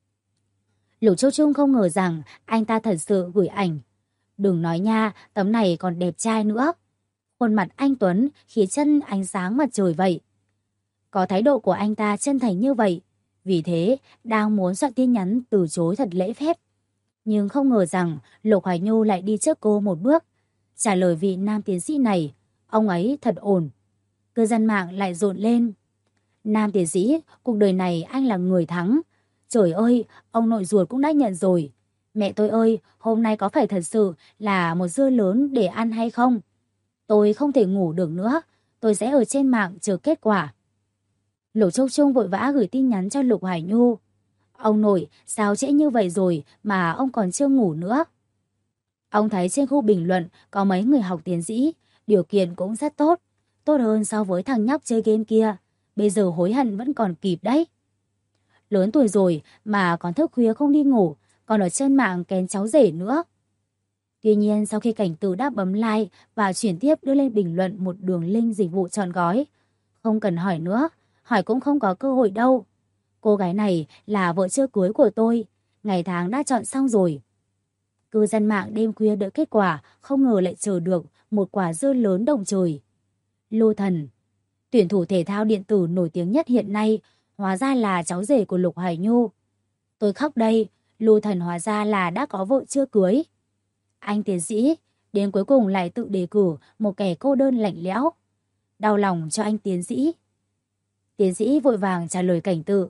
Lục Trúc Trúc không ngờ rằng anh ta thật sự gửi ảnh. Đừng nói nha, tấm này còn đẹp trai nữa. Khuôn mặt anh Tuấn khí chân ánh sáng mặt trời vậy. Có thái độ của anh ta chân thành như vậy. Vì thế, đang muốn soạn tin nhắn từ chối thật lễ phép. Nhưng không ngờ rằng Lục Hoài Nhu lại đi trước cô một bước. Trả lời vị nam tiến sĩ này, ông ấy thật ổn. Cư dân mạng lại rộn lên. Nam tiến sĩ, cuộc đời này anh là người thắng. Trời ơi, ông nội ruột cũng đã nhận rồi. Mẹ tôi ơi, hôm nay có phải thật sự là một dưa lớn để ăn hay không? Tôi không thể ngủ được nữa. Tôi sẽ ở trên mạng chờ kết quả. Lục Trúc Trúc vội vã gửi tin nhắn cho Lục Hoài Nhu. Ông nội, sao trễ như vậy rồi mà ông còn chưa ngủ nữa? Ông thấy trên khu bình luận có mấy người học tiến sĩ, điều kiện cũng rất tốt. Tốt hơn so với thằng nhóc chơi game kia. Bây giờ hối hận vẫn còn kịp đấy. Lớn tuổi rồi mà còn thức khuya không đi ngủ, còn ở trên mạng kén cháu rể nữa. Tuy nhiên sau khi Cảnh Tử đã bấm like và chuyển tiếp đưa lên bình luận một đường link dịch vụ trọn gói. Không cần hỏi nữa, hỏi cũng không có cơ hội đâu. Cô gái này là vợ chưa cưới của tôi, ngày tháng đã chọn xong rồi. Cư dân mạng đêm khuya đợi kết quả, không ngờ lại chờ được một quả dưa lớn động trời. Lô Thần, tuyển thủ thể thao điện tử nổi tiếng nhất hiện nay, hóa ra là cháu rể của Lục Hoài Nhu. Tôi khóc đây, Lô Thần hóa ra là đã có vợ chưa cưới. Anh tiến sĩ, đến cuối cùng lại tự đề cử một kẻ cô đơn lạnh lẽo. Đau lòng cho anh tiến sĩ. Tiến sĩ vội vàng trả lời Cảnh Tử.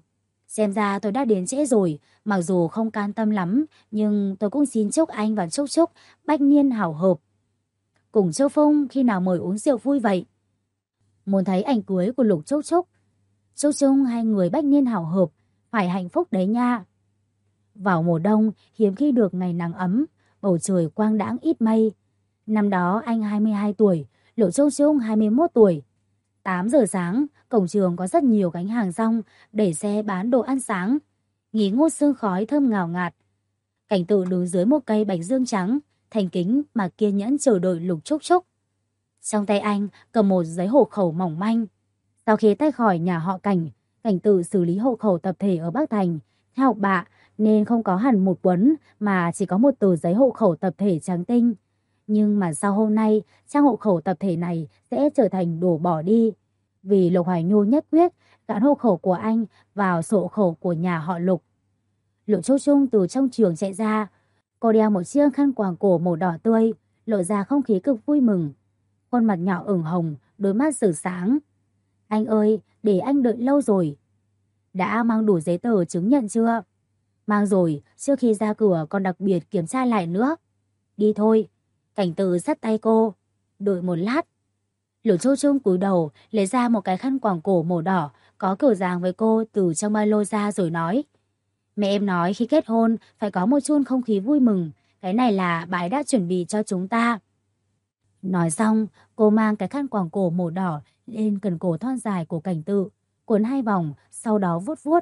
Xem ra tôi đã đến trễ rồi, mặc dù không can tâm lắm, nhưng tôi cũng xin chúc anh và Trúc Trúc bách niên hảo hợp. Cùng Châu Phong khi nào mời uống rượu vui vậy? Muốn thấy ảnh cưới của Lục Trúc Trúc. Chúc chung hai người bách niên hảo hợp, phải hạnh phúc đấy nha. Vào mùa đông, hiếm khi được ngày nắng ấm, bầu trời quang đãng ít mây. Năm đó anh 22 tuổi, Lục Trúc Trúc 21 tuổi. 8 giờ sáng, cổng trường có rất nhiều gánh hàng rong, đẩy xe bán đồ ăn sáng. Nghi ngút sương khói thơm ngào ngạt. Cảnh Tự đứng dưới một cây bạch dương trắng, thành kính mà kiên nhẫn chờ đợi Lục Trúc Trúc. Trong tay anh cầm một giấy hộ khẩu mỏng manh. Sau khi tách khỏi nhà họ Cảnh, Cảnh Tự xử lý hộ khẩu tập thể ở Bắc Thành. Theo học bạ nên không có hẳn một cuốn mà chỉ có một tờ giấy hộ khẩu tập thể trắng tinh. Nhưng mà sau hôm nay, trang hộ khẩu tập thể này sẽ trở thành đổ bỏ đi. Vì Lục Hoài Nhu nhất quyết gắn hộ khẩu của anh vào sổ hộ khẩu của nhà họ Lục. Lục Trúc Trúc từ trong trường chạy ra. Cô đeo một chiếc khăn quàng cổ màu đỏ tươi, lộ ra không khí cực vui mừng. Khuôn mặt nhỏ ửng hồng, đôi mắt rực sáng. Anh ơi, để anh đợi lâu rồi. Đã mang đủ giấy tờ chứng nhận chưa? Mang rồi, trước khi ra cửa còn đặc biệt kiểm tra lại nữa. Đi thôi. Cảnh Tự dắt tay cô. Đợi một lát. Lục Trúc Trúc cúi đầu lấy ra một cái khăn quàng cổ màu đỏ có kiểu dáng với cô từ trong ba lô ra rồi nói. Mẹ em nói khi kết hôn phải có một chút không khí vui mừng. Cái này là bà ấy đã chuẩn bị cho chúng ta. Nói xong, cô mang cái khăn quàng cổ màu đỏ lên cần cổ thon dài của Cảnh Tự, cuốn hai vòng, sau đó vuốt vuốt.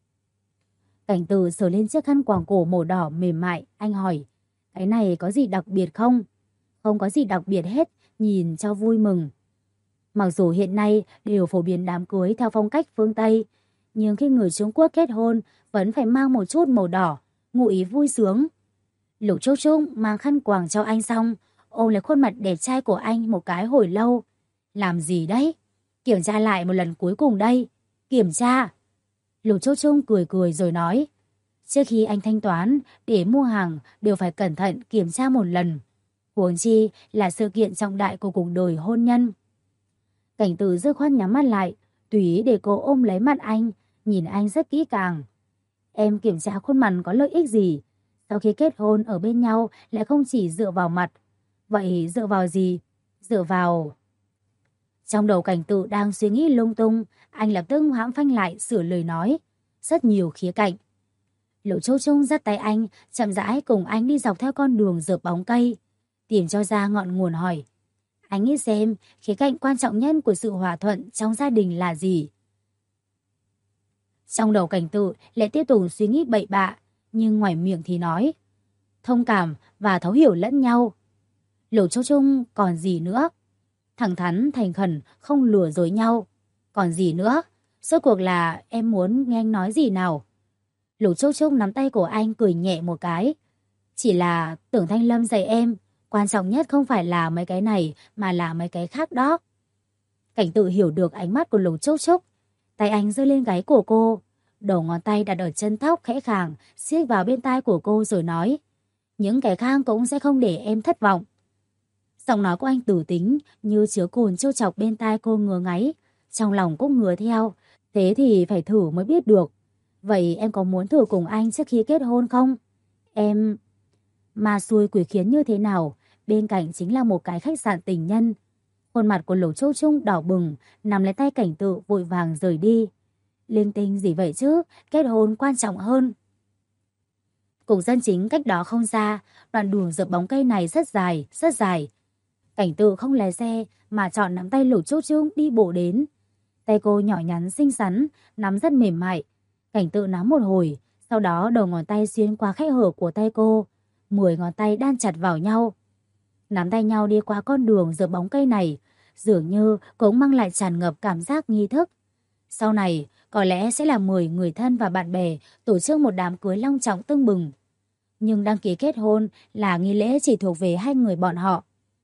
Cảnh Tự sờ lên chiếc khăn quàng cổ màu đỏ mềm mại, anh hỏi, cái này có gì đặc biệt không? Không có gì đặc biệt hết, nhìn cho vui mừng. Mặc dù hiện nay đều phổ biến đám cưới theo phong cách phương Tây, nhưng khi người Trung Quốc kết hôn vẫn phải mang một chút màu đỏ, ngụ ý vui sướng. Lục Trúc Trúc mang khăn quàng cho anh xong, ôm lấy khuôn mặt đẹp trai của anh một cái hồi lâu. Làm gì đấy? Kiểm tra lại một lần cuối cùng đây. Kiểm tra. Lục Trúc Trúc cười cười rồi nói. Trước khi anh thanh toán, để mua hàng đều phải cẩn thận kiểm tra một lần. Huống chi là sự kiện trọng đại của cuộc đời hôn nhân. Cảnh Tự dứt khoát nhắm mắt lại, tùy ý để cô ôm lấy mặt anh, nhìn anh rất kỹ càng. Em kiểm tra khuôn mặt có lợi ích gì? Sau khi kết hôn ở bên nhau lại không chỉ dựa vào mặt. Vậy dựa vào gì? Dựa vào... Trong đầu Cảnh Tự đang suy nghĩ lung tung, anh lập tức hãm phanh lại sửa lời nói. Rất nhiều khía cạnh. Lục Trúc Trúc dắt tay anh, chậm rãi cùng anh đi dọc theo con đường rợp bóng cây. Tìm cho ra ngọn nguồn hỏi. Anh nghĩ xem, khía cạnh quan trọng nhất của sự hòa thuận trong gia đình là gì? Trong đầu Cảnh Tự lại tiếp tục suy nghĩ bậy bạ, nhưng ngoài miệng thì nói. Thông cảm và thấu hiểu lẫn nhau. Lục Trúc Trúc còn gì nữa? Thẳng thắn, thành khẩn, không lừa dối nhau. Còn gì nữa? Rốt cuộc là em muốn nghe anh nói gì nào? Lục Trúc Trúc nắm tay của anh cười nhẹ một cái. Chỉ là Tưởng Thanh Lâm dạy em, quan trọng nhất không phải là mấy cái này mà là mấy cái khác đó. Cảnh Tự hiểu được ánh mắt của Lục Trúc Trúc. Tay anh giơ lên gáy của cô. Đầu ngón tay đặt ở chân tóc khẽ khàng, siết vào bên tai của cô rồi nói. Những cái khác cũng sẽ không để em thất vọng. Giọng nói của anh tử tính như chứa cồn trêu chọc bên tai cô ngứa ngáy. Trong lòng cũng ngứa theo. Thế thì phải thử mới biết được. Vậy em có muốn thử cùng anh trước khi kết hôn không? Em... Ma xui quỷ khiến như thế nào? Bên cạnh chính là một cái khách sạn tình nhân. Khuôn mặt của Lục Trúc Trúc đỏ bừng, nắm lấy tay Cảnh Tự vội vàng rời đi. Linh tinh gì vậy chứ? Kết hôn quan trọng hơn. Cục dân chính cách đó không xa, đoạn đường dợp bóng cây này rất dài, rất dài. Cảnh Tự không lái xe mà chọn nắm tay Lục Trúc Trúc đi bộ đến. Tay cô nhỏ nhắn xinh xắn, nắm rất mềm mại. Cảnh Tự nắm một hồi, sau đó đầu ngón tay xuyên qua khe hở của tay cô. 10 ngón tay đan chặt vào nhau. Nắm tay nhau đi qua con đường dợp bóng cây này, dường như cũng mang lại tràn ngập cảm giác nghi thức. Sau này, có lẽ sẽ là 10 người thân và bạn bè tổ chức một đám cưới long trọng tưng bừng. Nhưng đăng ký kết hôn là nghi lễ chỉ thuộc về hai người bọn họ.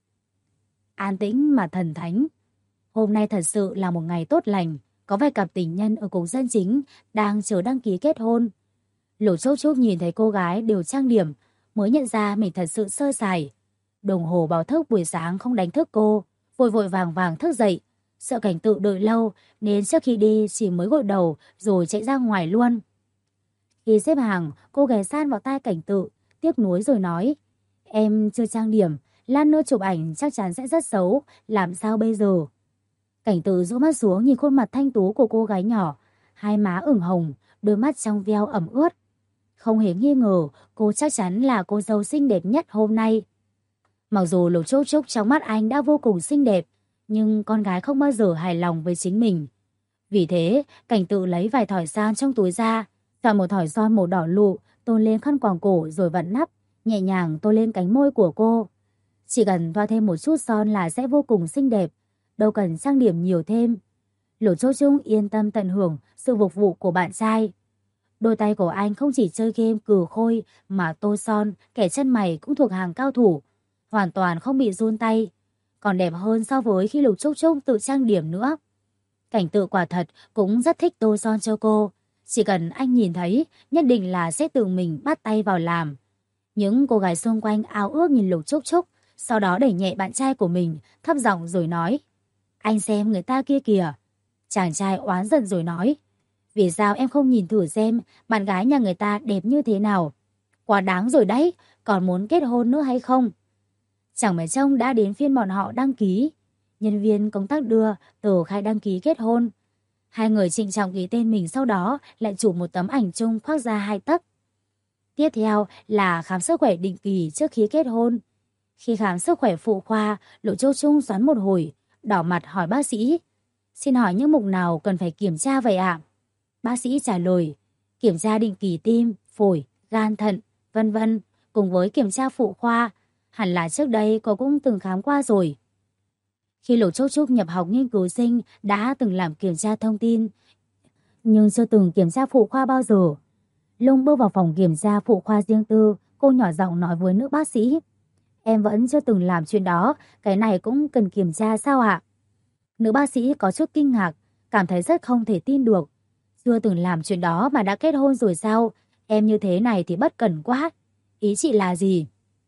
An tĩnh mà thần thánh. Hôm nay thật sự là một ngày tốt lành, có vài cặp tình nhân ở cục dân chính đang chờ đăng ký kết hôn. Lục Trúc Trúc nhìn thấy cô gái đều trang điểm, mới nhận ra mình thật sự sơ sài. Đồng hồ báo thức buổi sáng không đánh thức cô, vội vội vàng vàng thức dậy. Sợ Cảnh Tự đợi lâu nên trước khi đi chỉ mới gội đầu rồi chạy ra ngoài luôn. Khi xếp hàng, cô ghé sát vào tai Cảnh Tự, tiếc nuối rồi nói: Em chưa trang điểm, lát nữa chụp ảnh chắc chắn sẽ rất xấu, làm sao bây giờ? Cảnh Tự rũ mắt xuống nhìn khuôn mặt thanh tú của cô gái nhỏ, hai má ửng hồng, đôi mắt trong veo ẩm ướt. Không hề nghi ngờ, cô chắc chắn là cô dâu xinh đẹp nhất hôm nay. Mặc dù Lục Trúc Trúc trong mắt anh đã vô cùng xinh đẹp, nhưng con gái không bao giờ hài lòng với chính mình. Vì thế, Cảnh Tự lấy vài thỏi son trong túi ra, chọn một thỏi son màu đỏ lụ, tôn lên khăn quàng cổ rồi vặn nắp, nhẹ nhàng tôn lên cánh môi của cô. Chỉ cần thoa thêm một chút son là sẽ vô cùng xinh đẹp, đâu cần trang điểm nhiều thêm. Lục Trúc Trúc yên tâm tận hưởng sự phục vụ của bạn trai. Đôi tay của anh không chỉ chơi game cừ khôi mà tô son, kẻ chân mày cũng thuộc hàng cao thủ, hoàn toàn không bị run tay, còn đẹp hơn so với khi Lục Trúc Trúc tự trang điểm nữa. Cảnh Tự quả thật cũng rất thích tô son cho cô, chỉ cần anh nhìn thấy nhất định là sẽ tự mình bắt tay vào làm. Những cô gái xung quanh ao ước nhìn Lục Trúc Trúc, sau đó đẩy nhẹ bạn trai của mình, thấp giọng rồi nói: Anh xem người ta kia kìa. Chàng trai oán giận rồi nói: Vì sao em không nhìn thử xem bạn gái nhà người ta đẹp như thế nào? Quá đáng rồi đấy, còn muốn kết hôn nữa hay không? Chẳng mấy chốc đã đến phiên bọn họ đăng ký. Nhân viên công tác đưa tờ khai đăng ký kết hôn. Hai người trịnh trọng ký tên mình, sau đó lại chụp một tấm ảnh chung khoác ra 2 tấc. Tiếp theo là khám sức khỏe định kỳ trước khi kết hôn. Khi khám sức khỏe phụ khoa, Lộ Châu Trung xoắn một hồi, đỏ mặt hỏi bác sĩ: Xin hỏi những mục nào cần phải kiểm tra vậy ạ? Bác sĩ trả lời: Kiểm tra định kỳ tim, phổi, gan, thận, vân vân, cùng với kiểm tra phụ khoa. Hẳn là trước đây cô cũng từng khám qua rồi. Khi Lục Trúc Trúc nhập học nghiên cứu sinh đã từng làm kiểm tra thông tin, nhưng chưa từng kiểm tra phụ khoa bao giờ. Lúc bước vào phòng kiểm tra phụ khoa riêng tư, cô nhỏ giọng nói với nữ bác sĩ: Em vẫn chưa từng làm chuyện đó, cái này cũng cần kiểm tra sao ạ? Nữ bác sĩ có chút kinh ngạc, cảm thấy rất không thể tin được. Chưa từng làm chuyện đó mà đã kết hôn rồi sao? Em như thế này thì bất cẩn quá. Ý chị là gì?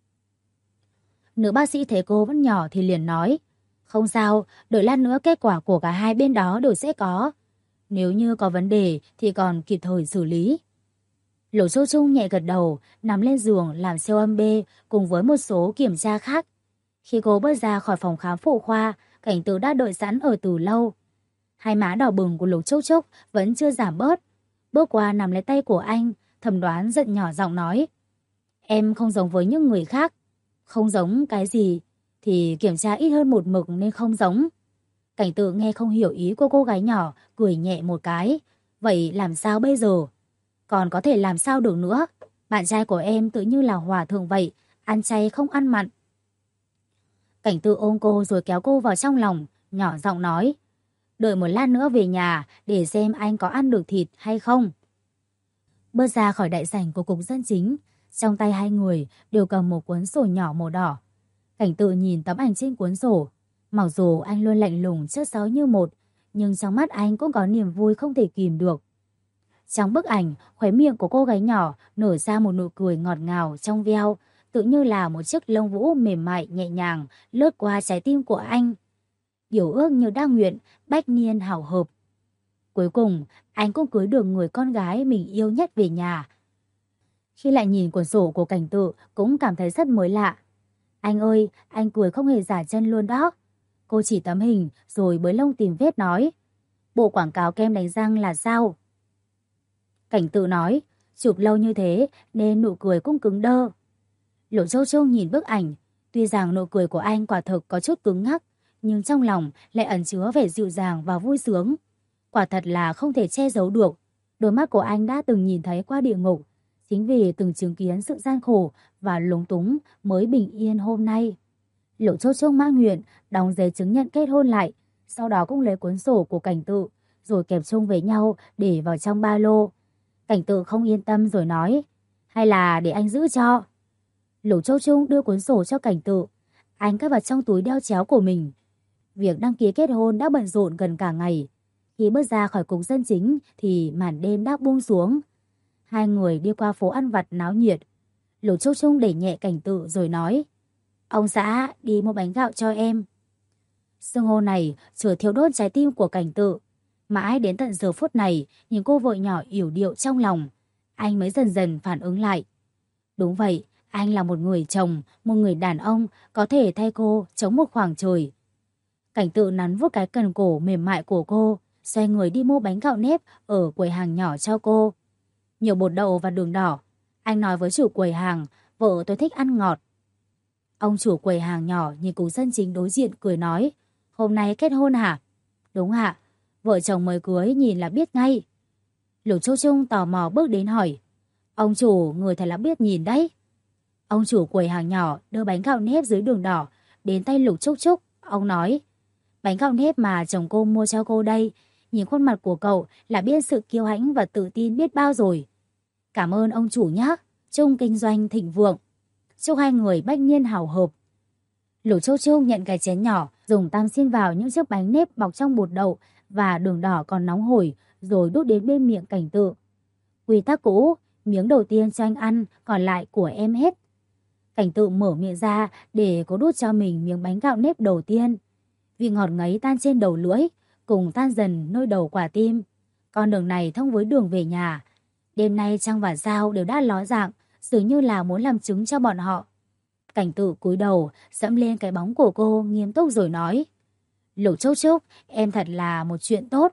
Nữ bác sĩ thấy cô vẫn nhỏ thì liền nói: Không sao, đợi lát nữa kết quả của cả hai bên đó đều sẽ có. Nếu như có vấn đề thì còn kịp thời xử lý. Lỗ Châu Trung nhẹ gật đầu, nằm lên giường làm siêu âm B cùng với một số kiểm tra khác. Khi cô bước ra khỏi phòng khám phụ khoa, Cảnh Tự đã đợi sẵn ở từ lâu. Hai má đỏ bừng của Lục Trúc Trúc vẫn chưa giảm bớt. Bước qua nắm lấy tay của anh, thầm đoán giận nhỏ giọng nói: Em không giống với những người khác. Không giống cái gì? Thì kiểm tra ít hơn một mực nên không giống. Cảnh Tự nghe không hiểu ý của cô gái nhỏ, cười nhẹ một cái. Vậy làm sao bây giờ? Còn có thể làm sao được nữa? Bạn trai của em tự như là hòa thượng vậy, ăn chay không ăn mặn. Cảnh Tự ôm cô rồi kéo cô vào trong lòng, nhỏ giọng nói: Đợi một lát nữa về nhà để xem anh có ăn được thịt hay không. Bước ra khỏi đại sảnh của cục dân chính, trong tay hai người đều cầm một cuốn sổ nhỏ màu đỏ. Cảnh Tự nhìn tấm ảnh trên cuốn sổ. Mặc dù anh luôn lạnh lùng chất xấu như một, nhưng trong mắt anh cũng có niềm vui không thể kìm được. Trong bức ảnh, khóe miệng của cô gái nhỏ nở ra một nụ cười ngọt ngào trong veo, tự như là một chiếc lông vũ mềm mại nhẹ nhàng lướt qua trái tim của anh. Điều ước như đã nguyện, bách niên hảo hợp. Cuối cùng, anh cũng cưới được người con gái mình yêu nhất về nhà. Khi lại nhìn cuốn sổ của Cảnh Tự cũng cảm thấy rất mới lạ. Anh ơi, anh cười không hề giả chân luôn đó. Cô chỉ tấm hình rồi bới lông tìm vết nói: Bộ quảng cáo kem đánh răng là sao? Cảnh Tự nói: Chụp lâu như thế nên nụ cười cũng cứng đơ. Lộ Châu Châu nhìn bức ảnh, tuy rằng nụ cười của anh quả thực có chút cứng ngắc, nhưng trong lòng lại ẩn chứa vẻ dịu dàng và vui sướng. Quả thật là không thể che giấu được. Đôi mắt của anh đã từng nhìn thấy qua địa ngục, chính vì từng chứng kiến sự gian khổ và lúng túng mới bình yên hôm nay. Lộ Châu Châu mãn nguyện, đóng giấy chứng nhận kết hôn lại, sau đó cũng lấy cuốn sổ của Cảnh Tự, rồi kẹp chung với nhau để vào trong ba lô. Cảnh Tự không yên tâm rồi nói: Hay là để anh giữ cho? Lộ Châu Trung đưa cuốn sổ cho Cảnh Tự, anh cất vào trong túi đeo chéo của mình. Việc đăng ký kết hôn đã bận rộn gần cả ngày. Khi bước ra khỏi cục dân chính thì màn đêm đã buông xuống. Hai người đi qua phố ăn vặt náo nhiệt. Lộ Châu Trung đẩy nhẹ Cảnh Tự rồi nói: Ông xã đi mua bánh gạo cho em. Xưng hô này chợt thiêu đốt trái tim của Cảnh Tự. Mãi đến tận giờ phút này, nhìn cô vợ nhỏ yểu điệu trong lòng, Anh mới dần dần phản ứng lại. Đúng vậy, anh là một người chồng, một người đàn ông có thể thay cô chống một khoảng trời. Cảnh Tự nắn vuốt cái cần cổ mềm mại của cô, xoay người đi mua bánh gạo nếp ở quầy hàng nhỏ cho cô. Nhiều bột đậu và đường đỏ. Anh nói với chủ quầy hàng, vợ tôi thích ăn ngọt. Ông chủ quầy hàng nhỏ nhìn cú dân chính đối diện cười nói, hôm nay kết hôn hả? Đúng ạ, vợ chồng mới cưới nhìn là biết ngay. Lục Châu Trung tò mò bước đến hỏi, ông chủ người thật là biết nhìn đấy. Ông chủ quầy hàng nhỏ đưa bánh gạo nếp dưới đường đỏ đến tay Lục Trúc Trúc. Ông nói, bánh gạo nếp mà chồng cô mua cho cô đây, nhìn khuôn mặt của cậu là biết sự kiêu hãnh và tự tin biết bao rồi. Cảm ơn ông chủ nhé, chúc kinh doanh thịnh vượng. Chúc hai người bách niên hào hợp. Lục Châu Trúc nhận cái chén nhỏ, dùng tam xiên vào những chiếc bánh nếp bọc trong bột đậu và đường đỏ còn nóng hổi, rồi đút đến bên miệng Cảnh Tự. Quy tắc cũ, miếng đầu tiên cho anh ăn, còn lại của em hết. Cảnh Tự mở miệng ra để có đút cho mình miếng bánh gạo nếp đầu tiên. Vị ngọt ngấy tan trên đầu lưỡi, cùng tan dần nơi đầu quả tim. Con đường này thông với đường về nhà. Đêm nay Trăng và Giao đều đã ló dạng, dường như là muốn làm chứng cho bọn họ. Cảnh Tự cúi đầu, dẫm lên cái bóng của cô nghiêm túc rồi nói, Lục Trúc Trúc, em thật là một chuyện tốt.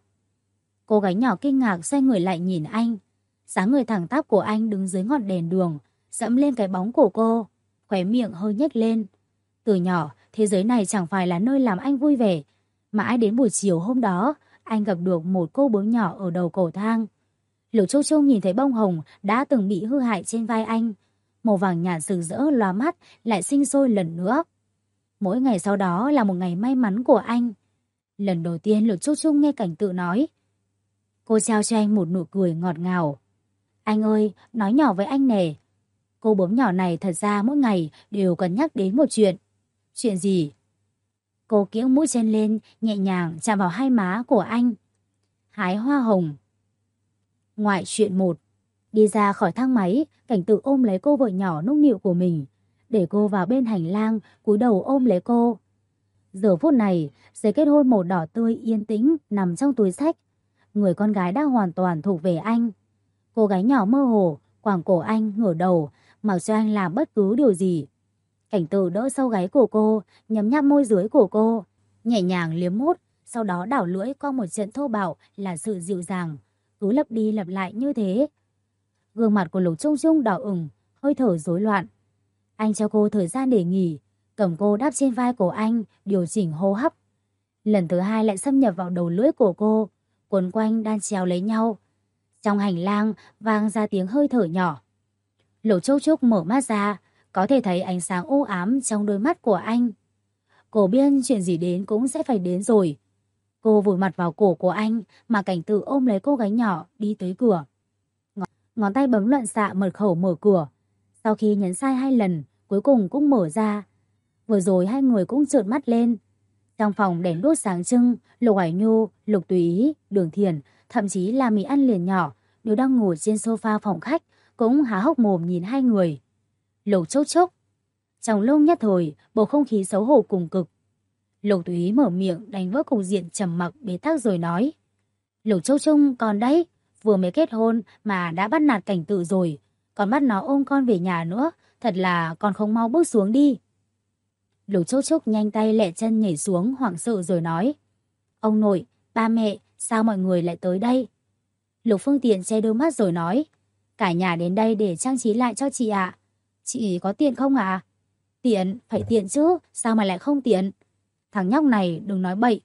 Cô gái nhỏ kinh ngạc xoay người lại nhìn anh. Dáng người thẳng tắp của anh đứng dưới ngọn đèn đường, dẫm lên cái bóng của cô, khóe miệng hơi nhếch lên. Từ nhỏ, thế giới này chẳng phải là nơi làm anh vui vẻ. Mãi đến buổi chiều hôm đó, anh gặp được một cô bướm nhỏ ở đầu cầu thang. Lục Trúc Trúc nhìn thấy bông hồng đã từng bị hư hại trên vai anh. Màu vàng nhạt rực rỡ lóa mắt lại sinh sôi lần nữa. Mỗi ngày sau đó là một ngày may mắn của anh. Lần đầu tiên Lục Trúc Trúc nghe Cảnh Tự nói. Cô trao cho anh một nụ cười ngọt ngào. Anh ơi, nói nhỏ với anh nè. Cô bướm nhỏ này thật ra mỗi ngày đều cần nhắc đến một chuyện. Chuyện gì? Cô kiễng mũi chân lên, nhẹ nhàng chạm vào hai má của anh. Hái hoa hồng. Ngoại truyện 1. Đi ra khỏi thang máy, Cảnh Tự ôm lấy cô vợ nhỏ nũng nịu của mình, để cô vào bên hành lang, cúi đầu ôm lấy cô. Giờ phút này, giấy kết hôn màu đỏ tươi yên tĩnh nằm trong túi xách. Người con gái đã hoàn toàn thuộc về anh. Cô gái nhỏ mơ hồ quàng cổ anh, ngửa đầu, mặc cho anh làm bất cứ điều gì. Cảnh Tự đỡ sau gáy của cô, nhấm nháp môi dưới của cô, nhẹ nhàng liếm mút, sau đó đảo lưỡi qua một trận thô bạo là sự dịu dàng, cứ lặp đi lặp lại như thế. Gương mặt của Lục Trung Trung đỏ ửng, hơi thở rối loạn. Anh cho cô thời gian để nghỉ, cầm cô đáp trên vai của anh, điều chỉnh hô hấp. Lần thứ hai lại xâm nhập vào đầu lưỡi của cô, quấn quanh đan chéo lấy nhau. Trong hành lang vang ra tiếng hơi thở nhỏ. Lục Trúc Trúc mở mắt ra, có thể thấy ánh sáng u ám trong đôi mắt của anh. Cô biết chuyện gì đến cũng sẽ phải đến rồi. Cô vùi mặt vào cổ của anh mà Cảnh Tự ôm lấy cô gái nhỏ đi tới cửa. Ngón tay bấm loạn xạ mật khẩu mở cửa. Sau khi nhấn sai 2 lần, cuối cùng cũng mở ra. Vừa rồi hai người cũng trợn mắt lên. Trong phòng đèn đuốc sáng trưng, Lục Hải Nhu, Lục Tùy Ý, Đường Thiền, thậm chí là mì ăn liền nhỏ, đều đang ngồi trên sofa phòng khách, cũng há hốc mồm nhìn hai người. Lục Trúc Trúc. Trong lúc nhất thời, bầu không khí xấu hổ cùng cực. Lục Tùy Ý mở miệng đánh vỡ cục diện trầm mặc bế tắc rồi nói. Lục Trúc Trúc còn đấy, vừa mới kết hôn mà đã bắt nạt Cảnh Tự rồi, còn bắt nó ôm con về nhà nữa, thật là còn không mau bước xuống đi. Lục Trúc Trúc nhanh tay lẹ chân nhảy xuống hoảng sợ rồi nói. Ông nội, ba mẹ, sao mọi người lại tới đây? Lục Phương Tiện che đôi mắt rồi nói. Cả nhà đến đây để trang trí lại cho chị ạ. Chị có tiện không ạ? Tiện, phải tiện chứ, sao mà lại không tiện? Thằng nhóc này đừng nói bậy.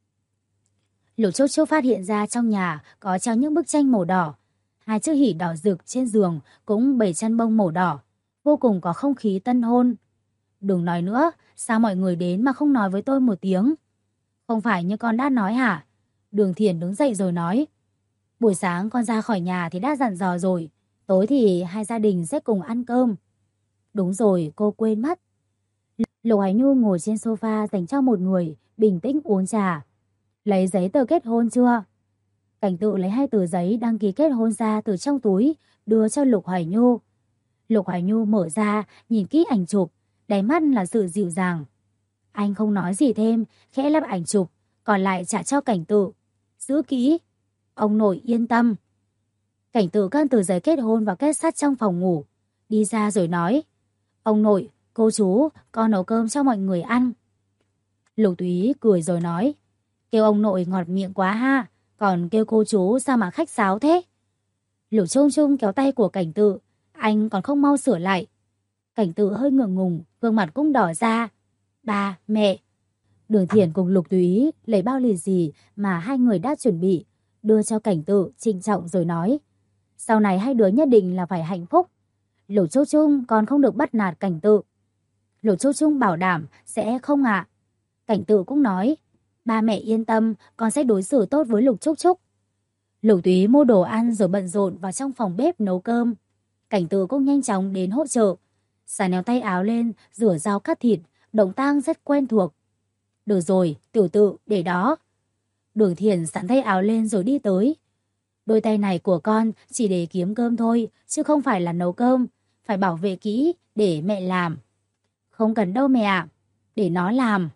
Lục Trúc Trúc phát hiện ra trong nhà có treo những bức tranh màu đỏ. 2 chiếc hỉ đỏ rực trên giường cũng bày chăn bông màu đỏ. Vô cùng có không khí tân hôn. Đừng nói nữa, sao mọi người đến mà không nói với tôi một tiếng? Không phải như con đã nói hả? Đường Thiền đứng dậy rồi nói. Buổi sáng con ra khỏi nhà thì đã dặn dò rồi. Tối thì hai gia đình sẽ cùng ăn cơm. Đúng rồi, cô quên mất. Lục Hải Nhu ngồi trên sofa dành cho một người, bình tĩnh uống trà. Lấy giấy tờ kết hôn chưa? Cảnh Tự lấy 2 tờ giấy đăng ký kết hôn ra từ trong túi, đưa cho Lục Hải Nhu. Lục Hải Nhu mở ra, nhìn kỹ ảnh chụp, đáy mắt là sự dịu dàng. Anh không nói gì thêm, khẽ lắp ảnh chụp, còn lại trả cho Cảnh Tự. Giữ kỹ. Ông nội yên tâm. Cảnh Tự cất tờ giấy kết hôn và kết sắt trong phòng ngủ, đi ra rồi nói: "Ông nội, cô chú, con nấu cơm cho mọi người ăn." Lục Túy cười rồi nói: "Kêu ông nội ngọt miệng quá ha, còn kêu cô chú sao mà khách sáo thế?" Lục Trung Trung kéo tay của Cảnh Tự: "Anh còn không mau sửa lại." Cảnh Tự hơi ngượng ngùng, gương mặt cũng đỏ ra. "Ba, mẹ." Đường Thiển cùng Lục Túy lấy bao lì xì mà hai người đã chuẩn bị, đưa cho Cảnh Tự trịnh trọng rồi nói: "Sau này hai đứa nhất định là phải hạnh phúc. Lục Trúc Trung còn không được bắt nạt Cảnh Tự." Lục Trúc Trung bảo đảm sẽ không ạ. Cảnh Tự cũng nói: "Ba mẹ yên tâm, con sẽ đối xử tốt với Lục Trúc Trúc." Lục Túy mua đồ ăn rồi bận rộn vào trong phòng bếp nấu cơm. Cảnh Tự cũng nhanh chóng đến hỗ trợ. Xà néo tay áo lên, rửa rau cắt thịt, động tác rất quen thuộc. "Được rồi, Tiểu Tự, để đó." Đường Thiển sẵn tay áo lên rồi đi tới. "Đôi tay này của con chỉ để kiếm cơm thôi, chứ không phải là nấu cơm. Phải bảo vệ kỹ, để mẹ làm." "Không cần đâu mẹ ạ, để nó làm."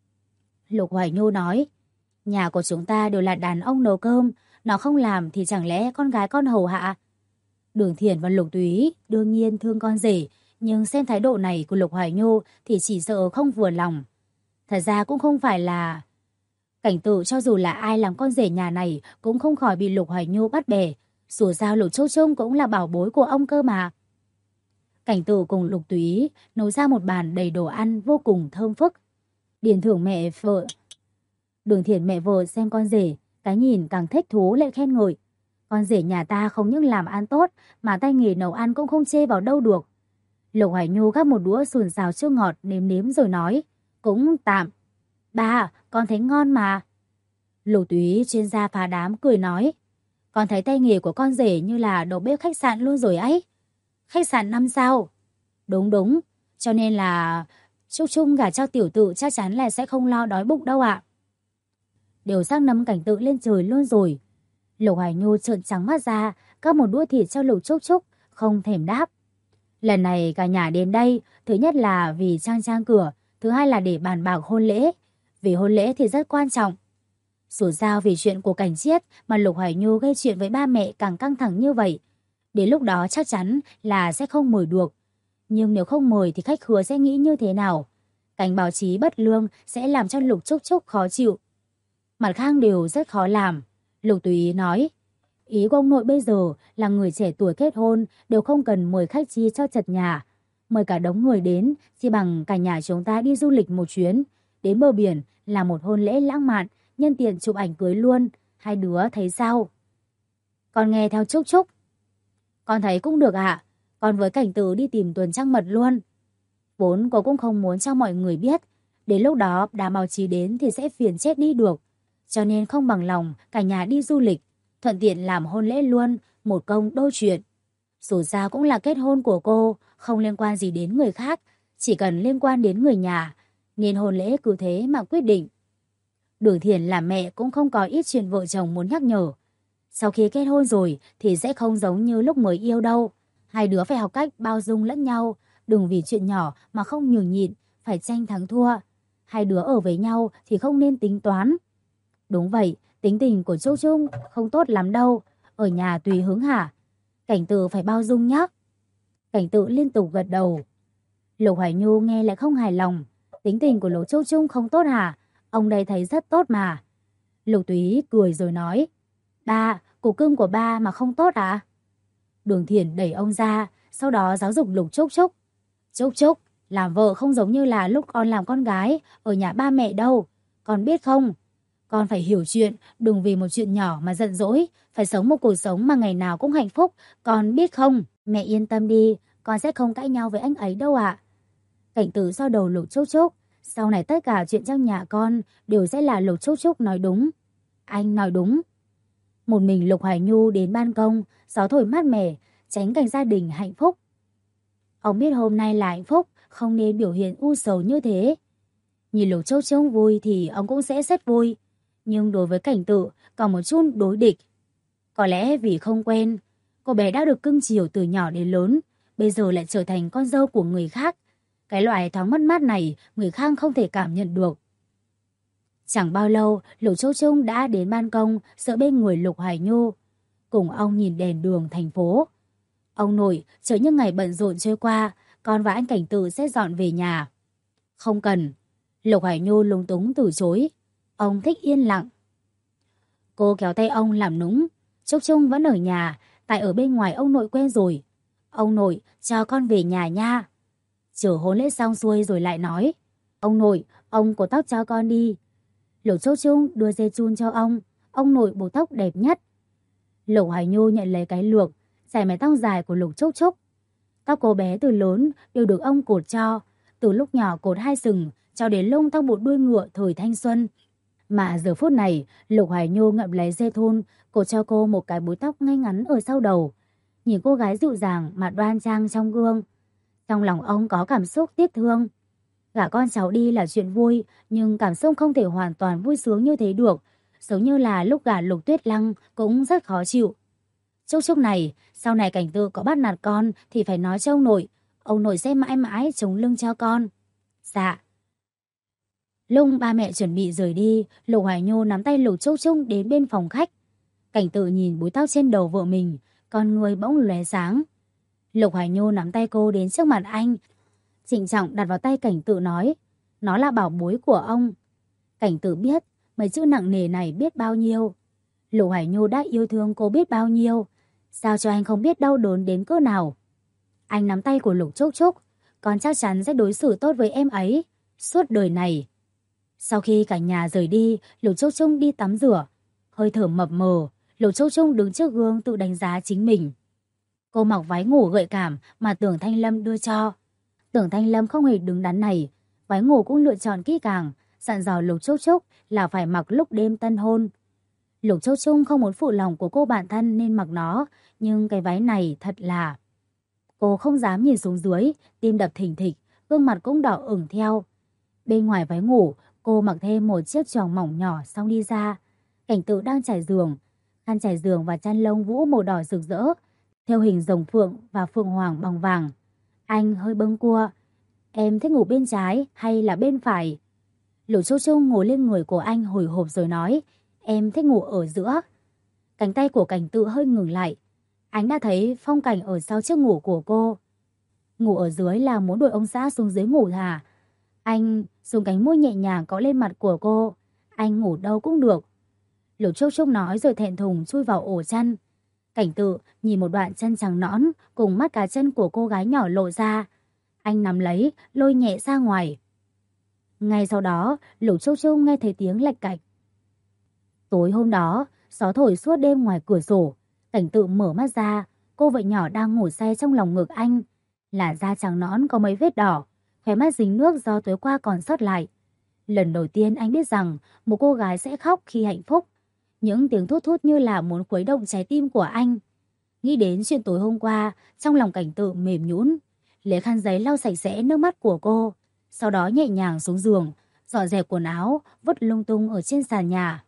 Lục Hoài Nhu nói: "Nhà của chúng ta đều là đàn ông nấu cơm, nó không làm thì chẳng lẽ con gái con hầu hạ?" Đường Thiển và Lục Túy đương nhiên thương con rể, nhưng xem thái độ này của Lục Hoài Nhu thì chỉ sợ không vừa lòng. Thật ra cũng không phải là... Cảnh Tự cho dù là ai làm con rể nhà này cũng không khỏi bị Lục Hoài Nhu bắt bẻ. Dù sao Lục Châu Trung cũng là bảo bối của ông cơ mà. Cảnh Tự cùng Lục Túy nấu ra một bàn đầy đồ ăn vô cùng thơm phức. Điền Thưởng mẹ vợ, Đường Thiển mẹ vợ xem con rể, cái nhìn càng thích thú lại khen ngợi: "Con rể nhà ta không những làm ăn tốt mà tay nghề nấu ăn cũng không chê vào đâu được." Lục Hoài Nhu gắp một đũa sườn xào chua ngọt nếm nếm rồi nói: "Cũng tạm." "Ba, con thấy ngon mà." Lục Túy chuyên gia phá đám cười nói: "Con thấy tay nghề của con rể như là đầu bếp khách sạn luôn rồi ấy." "Khách sạn 5 sao?" Đúng đúng, cho nên là Trúc Trung gả cho Tiểu Tự chắc chắn là sẽ không lo đói bụng đâu ạ." Đều sắc nấm Cảnh Tự lên trời luôn rồi. Lục Hoài Nhu trợn trắng mắt ra, cắp một đũa thịt cho Lục Trúc Trúc, không thèm đáp. Lần này cả nhà đến đây, thứ nhất là vì trang trang cửa, thứ hai là để bàn bạc hôn lễ. Vì hôn lễ thì rất quan trọng. Dù sao vì chuyện của Cảnh Chiết mà Lục Hoài Nhu gây chuyện với ba mẹ càng căng thẳng như vậy. Đến lúc đó chắc chắn là sẽ không mời được. Nhưng nếu không mời thì khách khứa sẽ nghĩ như thế nào? Cảnh báo chí bất lương sẽ làm cho Lục Trúc Trúc khó chịu. Mặt khác đều rất khó làm. Lục Túy nói: "Ý của ông nội bây giờ là người trẻ tuổi kết hôn đều không cần mời khách chi cho chật nhà. Mời cả đống người đến, chỉ bằng cả nhà chúng ta đi du lịch một chuyến. Đến bờ biển là một hôn lễ lãng mạn, nhân tiện chụp ảnh cưới luôn. Hai đứa thấy sao?" "Con nghe theo Trúc Trúc." "Con thấy cũng được ạ. Con với Cảnh Tự đi tìm tuần trăng mật luôn." Vốn cô cũng không muốn cho mọi người biết. Đến lúc đó đám báo chí đến thì sẽ phiền chết đi được. Cho nên không bằng lòng cả nhà đi du lịch, thuận tiện làm hôn lễ luôn, một công đôi chuyện. Dù sao cũng là kết hôn của cô, không liên quan gì đến người khác, chỉ cần liên quan đến người nhà, nên hôn lễ cứ thế mà quyết định. Đường Thiển là mẹ cũng không có ít chuyện vợ chồng muốn nhắc nhở. Sau khi kết hôn rồi thì sẽ không giống như lúc mới yêu đâu. Hai đứa phải học cách bao dung lẫn nhau, đừng vì chuyện nhỏ mà không nhường nhịn, phải tranh thắng thua. Hai đứa ở với nhau thì không nên tính toán. Đúng vậy, tính tình của Châu Trung không tốt lắm đâu, ở nhà tùy hứng hả? Cảnh Tự phải bao dung nhá. Cảnh Tự liên tục gật đầu. Lục Hoài Nhu nghe lại không hài lòng. Tính tình của Lục Châu Trung không tốt hả? Ông đây thấy rất tốt mà. Lục Túy cười rồi nói: "Ba, củ cưng của ba mà không tốt à?" Đường Thiển đẩy ông ra, sau đó giáo dục Lục Trúc Trúc: "Trúc Trúc, làm vợ không giống như là lúc con làm con gái ở nhà ba mẹ đâu. Con biết không? Con phải hiểu chuyện, đừng vì một chuyện nhỏ mà giận dỗi, phải sống một cuộc sống mà ngày nào cũng hạnh phúc, con biết không?" "Mẹ yên tâm đi, con sẽ không cãi nhau với anh ấy đâu ạ." Cảnh Tự xoa đầu Lục Trúc Trúc: "Sau này tất cả chuyện trong nhà con đều sẽ là Lục Trúc Trúc nói đúng." "Anh nói đúng." Một mình Lục Hoài Nhu đến ban công, gió thổi mát mẻ, tránh cảnh gia đình hạnh phúc. Ông biết hôm nay là hạnh phúc, không nên biểu hiện u sầu như thế. Nhìn Lục Trúc Trúc vui thì ông cũng sẽ rất vui. Nhưng đối với Cảnh Tự còn một chút đối địch. Có lẽ vì không quen, cô bé đã được cưng chiều từ nhỏ đến lớn, bây giờ lại trở thành con dâu của người khác. Cái loại thoáng mất mát này người khác không thể cảm nhận được. Chẳng bao lâu, Lục Trúc Trúc đã đến ban công, sợ bên người Lục Hoài Nhu. cùng ông nhìn đèn đường thành phố. Ông nội, chờ những ngày bận rộn trôi qua, con và anh Cảnh Tự sẽ dọn về nhà. Không cần. Lục Hải Nhu lúng túng từ chối. Ông thích yên lặng. Cô kéo tay ông làm nũng. Trúc Trung vẫn ở nhà, tại ở bên ngoài ông nội quen rồi. Ông nội, cho con về nhà nha. Chờ hôn lễ xong xuôi rồi lại nói. Ông nội, ông cột tóc cho con đi. Lục Trúc Trung đưa dây chun cho ông nội buộc tóc đẹp nhất. Lục Hải Nhu nhận lấy cái lược, xẻ mái tóc dài của Lục Trúc Trúc. Tóc cô bé từ lớn đều được ông cột cho, từ lúc nhỏ cột 2 sừng, cho đến lông tóc một đuôi ngựa thời thanh xuân. Mà giờ phút này, Lục Hải Nhu ngậm lấy dây thun, cột cho cô một cái búi tóc ngay ngắn ở sau đầu. Nhìn cô gái dịu dàng mà đoan trang trong gương. Trong lòng ông có cảm xúc tiếc thương. Gả con cháu đi là chuyện vui, nhưng cảm xúc không thể hoàn toàn vui sướng như thế được. Giống như là lúc gả Lục Tuyết Lăng cũng rất khó chịu. Trúc Trúc này, sau này Cảnh Tự có bắt nạt con thì phải nói cho ông nội sẽ mãi mãi chống lưng cho con. Dạ. Lúc ba mẹ chuẩn bị rời đi, Lục Hải Nhu nắm tay Lục Trúc Trúc đến bên phòng khách. Cảnh Tự nhìn búi tóc trên đầu vợ mình, con người bỗng lóe sáng. Lục Hải Nhu nắm tay cô đến trước mặt anh, trịnh trọng đặt vào tay Cảnh Tự nói, nó là bảo bối của ông. Cảnh Tự biết mấy chữ nặng nề này biết bao nhiêu. Lục Hải Nhu đã yêu thương cô biết bao nhiêu, sao cho anh không biết đau đớn đến cỡ nào. Anh nắm tay của Lục Trúc Trúc, con chắc chắn sẽ đối xử tốt với em ấy suốt đời này. Sau khi cả nhà rời đi, Lục Trúc Trúc đi tắm rửa. Hơi thở mập mờ, Lục Trúc Trúc đứng trước gương tự đánh giá chính mình. Cô mặc váy ngủ gợi cảm mà Tưởng Thanh Lâm đưa cho. Tưởng Thanh Lâm không hề đứng đắn này, váy ngủ cũng lựa chọn kỹ càng, dặn dò Lục Trúc Trúc là phải mặc lúc đêm tân hôn. Lục Trúc Trúc không muốn phụ lòng của cô bạn thân nên mặc nó, nhưng cái váy này thật là... Cô không dám nhìn xuống dưới, tim đập thình thịch, gương mặt cũng đỏ ửng theo. Bên ngoài váy ngủ, cô mặc thêm một chiếc choàng mỏng nhỏ xong đi ra. Cảnh Tự đang trải giường, khăn trải giường và chăn lông vũ màu đỏ rực rỡ, theo hình rồng phượng và phượng hoàng bằng vàng. Anh hơi bâng cua. Em thích ngủ bên trái hay là bên phải? Lục Trúc Trúc ngồi lên người của anh hồi hộp rồi nói, em thích ngủ ở giữa. Cánh tay của Cảnh Tự hơi ngừng lại. Anh đã thấy phong cảnh ở sau chiếc ngủ của cô. Ngủ ở dưới là muốn đuổi ông xã xuống dưới ngủ hả? Anh dùng cánh môi nhẹ nhàng cọ lên mặt của cô. Anh ngủ đâu cũng được. Lục Trúc Trúc nói rồi thẹn thùng chui vào ổ chăn. Cảnh Tự nhìn một đoạn chân trắng nõn cùng mắt cá chân của cô gái nhỏ lộ ra. Anh nắm lấy, lôi nhẹ ra ngoài. Ngay sau đó, Lục Trúc Trúc nghe thấy tiếng lạch cạch. Tối hôm đó, gió thổi suốt đêm ngoài cửa sổ. Cảnh Tự mở mắt ra, cô vợ nhỏ đang ngủ say trong lòng ngực anh. Làn da trắng nõn có mấy vết đỏ, khóe mắt dính nước do tối qua còn sót lại. Lần đầu tiên anh biết rằng một cô gái sẽ khóc khi hạnh phúc. Những tiếng thút thút như là muốn khuấy động trái tim của anh. Nghĩ đến chuyện tối hôm qua, trong lòng Cảnh Tự mềm nhũn, lấy khăn giấy lau sạch sẽ nước mắt của cô, sau đó nhẹ nhàng xuống giường, dọn dẹp quần áo, vứt lung tung ở trên sàn nhà.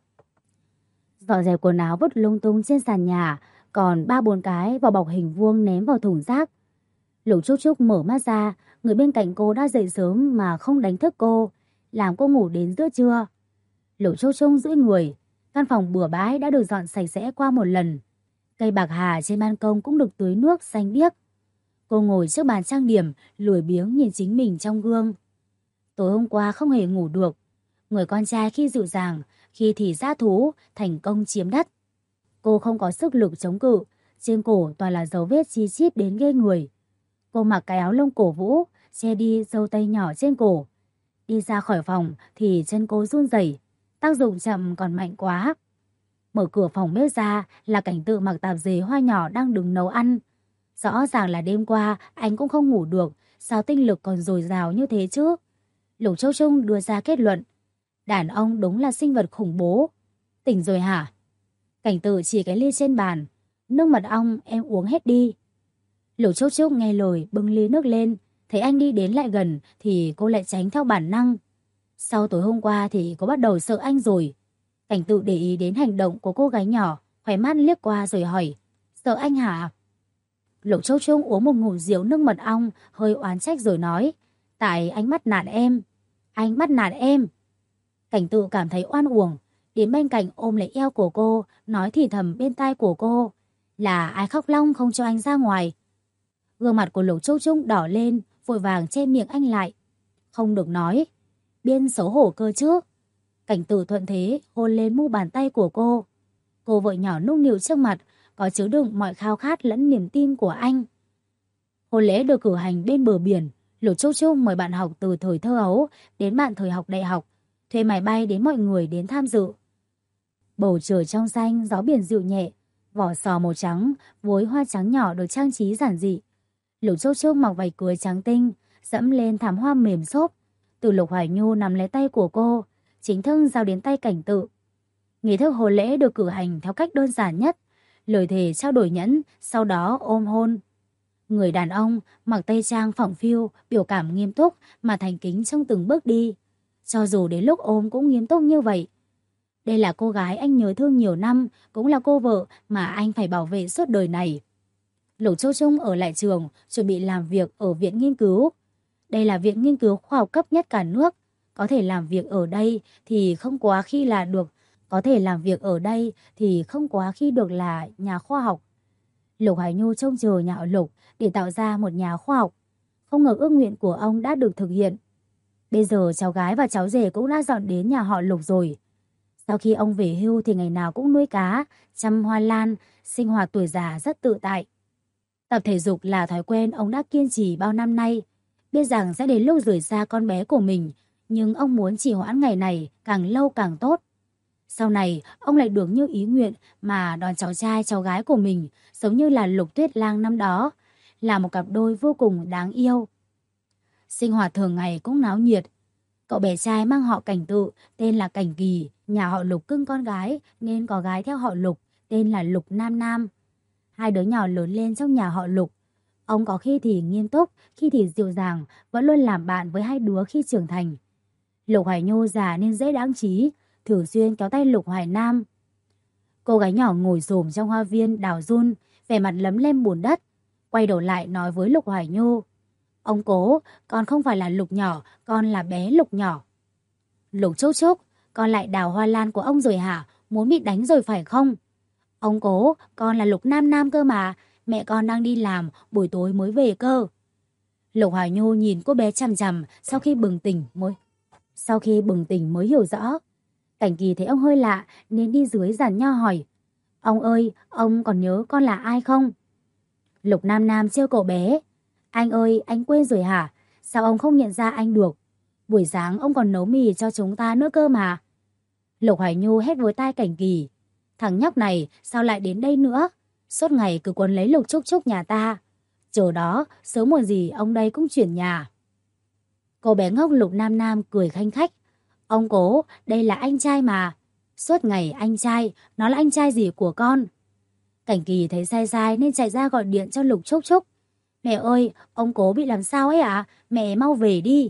Còn 3-4 cái vỏ bọc hình vuông ném vào thùng rác. Lục Trúc Trúc mở mắt ra, người bên cạnh cô đã dậy sớm mà không đánh thức cô, làm cô ngủ đến giữa trưa. Lục Trúc Trúc duỗi người, căn phòng bừa bãi đã được dọn sạch sẽ qua một lần. Cây bạc hà trên ban công cũng được tưới nước xanh biếc. Cô ngồi trước bàn trang điểm, lười biếng nhìn chính mình trong gương. Tối hôm qua không hề ngủ được. Người con trai khi dịu dàng, khi thì dã thú, thành công chiếm đất. Cô không có sức lực chống cự, trên cổ toàn là dấu vết chi chít đến ghê người. Cô mặc cái áo lông cổ vũ, che đi râu tây nhỏ trên cổ. Đi ra khỏi phòng thì chân cô run rẩy, tác dụng chậm còn mạnh quá. Mở cửa phòng bếp ra là Cảnh Tự mặc tạp dề hoa nhỏ đang đứng nấu ăn. Rõ ràng là đêm qua anh cũng không ngủ được, sao tinh lực còn dồi dào như thế chứ? Lục Trúc Trúc đưa ra kết luận, đàn ông đúng là sinh vật khủng bố. Tỉnh rồi hả? Cảnh Tự chỉ cái ly trên bàn, nước mật ong em uống hết đi. Lục Trúc Trúc nghe lời bưng ly nước lên, thấy anh đi đến lại gần thì cô lại tránh theo bản năng. Sau tối hôm qua thì cô bắt đầu sợ anh rồi. Cảnh Tự để ý đến hành động của cô gái nhỏ, khóe mắt liếc qua rồi hỏi, sợ anh hả? Lục Trúc Trúc uống một ngụm rượu nước mật ong, hơi oán trách rồi nói, tại anh bắt nạt em. Anh bắt nạt em. Cảnh Tự cảm thấy oan uổng, đến bên cạnh ôm lấy eo của cô, nói thì thầm bên tai của cô, Là ai khóc long không cho anh ra ngoài? Gương mặt của Lục Trúc Trúc đỏ lên, vội vàng che miệng anh lại. Không được nói. Biên xấu hổ cơ chứ. Cảnh Tử thuận thế hôn lên mu bàn tay của cô. Cô vợ nhỏ nũng nịu trước mặt, có chứa đựng mọi khao khát lẫn niềm tin của anh. Hôn lễ được cử hành bên bờ biển. Lục Trúc Trúc mời bạn học từ thời thơ ấu đến bạn thời học đại học, thuê máy bay đến mọi người đến tham dự. Bầu trời trong xanh, gió biển dịu nhẹ, vỏ sò màu trắng, với hoa trắng nhỏ được trang trí giản dị. Lục Trúc Trúc mặc váy cưới trắng tinh, dẫm lên thảm hoa mềm xốp. Từ Lục Hoài Nhu nắm lấy tay của cô, chính thức giao đến tay Cảnh Tự. Nghi thức hôn lễ được cử hành theo cách đơn giản nhất, lời thề trao đổi nhẫn, sau đó ôm hôn. Người đàn ông mặc tây trang phỏng phiu, biểu cảm nghiêm túc mà thành kính trong từng bước đi. Cho dù đến lúc ôm cũng nghiêm túc như vậy. Đây là cô gái anh nhớ thương nhiều năm, cũng là cô vợ mà anh phải bảo vệ suốt đời này. Lục Châu Trung ở lại trường, chuẩn bị làm việc ở viện nghiên cứu. Đây là viện nghiên cứu khoa học cấp nhất cả nước. Có thể làm việc ở đây thì không quá khi là được. Có thể làm việc ở đây thì không quá khi được là nhà khoa học. Lục Hoài Nhu trông chờ nhà họ Lục để tạo ra một nhà khoa học. Không ngờ ước nguyện của ông đã được thực hiện. Bây giờ cháu gái và cháu rể cũng đã dọn đến nhà họ Lục rồi. Sau khi ông về hưu thì ngày nào cũng nuôi cá, chăm hoa lan, sinh hoạt tuổi già rất tự tại. Tập thể dục là thói quen ông đã kiên trì bao năm nay. Biết rằng sẽ đến lúc rời xa con bé của mình, nhưng ông muốn trì hoãn ngày này càng lâu càng tốt. Sau này, ông lại được như ý nguyện mà đón cháu trai cháu gái của mình, giống như là Lục Tuyết Lang năm đó, là một cặp đôi vô cùng đáng yêu. Sinh hoạt thường ngày cũng náo nhiệt. Cậu bé trai mang họ Cảnh Tự, tên là Cảnh Kỳ, nhà họ Lục cưng con gái nên có gái theo họ Lục, tên là Lục Nam Nam. Hai đứa nhỏ lớn lên trong nhà họ Lục. Ông có khi thì nghiêm túc, khi thì dịu dàng, vẫn luôn làm bạn với hai đứa khi trưởng thành. Lục Hoài Nhu già nên dễ đáng trí, thường xuyên kéo tay Lục Hoài Nam. Cô gái nhỏ ngồi xổm trong hoa viên đào giun, vẻ mặt lấm lem bùn đất, quay đầu lại nói với Lục Hoài Nhu: Ông cố, con không phải là Lục nhỏ, con là bé Lục nhỏ. Lục Trúc Trúc, con lại đào hoa lan của ông rồi hả? Muốn bị đánh rồi phải không? Ông cố, con là Lục Nam Nam cơ mà, mẹ con đang đi làm, buổi tối mới về cơ. Lục Hoài Nhu nhìn cô bé chằm chằm, sau khi bừng tỉnh mới hiểu rõ. Cảnh Kỳ thấy ông hơi lạ nên đi dưới giàn nho hỏi: Ông ơi, ông còn nhớ con là ai không? Lục Nam Nam trêu cậu bé: Anh ơi, anh quên rồi hả? Sao ông không nhận ra anh được? Buổi sáng ông còn nấu mì cho chúng ta nữa cơ mà. Lục Hoài Nhu hét với tai Cảnh Kỳ: Thằng nhóc này sao lại đến đây nữa? Suốt ngày cứ quấn lấy Lục Trúc Trúc nhà ta. Chờ đó, sớm muộn gì ông đây cũng chuyển nhà. Cô bé ngốc Lục Nam Nam cười khanh khách: Ông cố, đây là anh trai mà. Suốt ngày anh trai, nó là anh trai gì của con? Cảnh Kỳ thấy sai sai nên chạy ra gọi điện cho Lục Trúc Trúc: Mẹ ơi, ông cố bị làm sao ấy ạ? Mẹ mau về đi.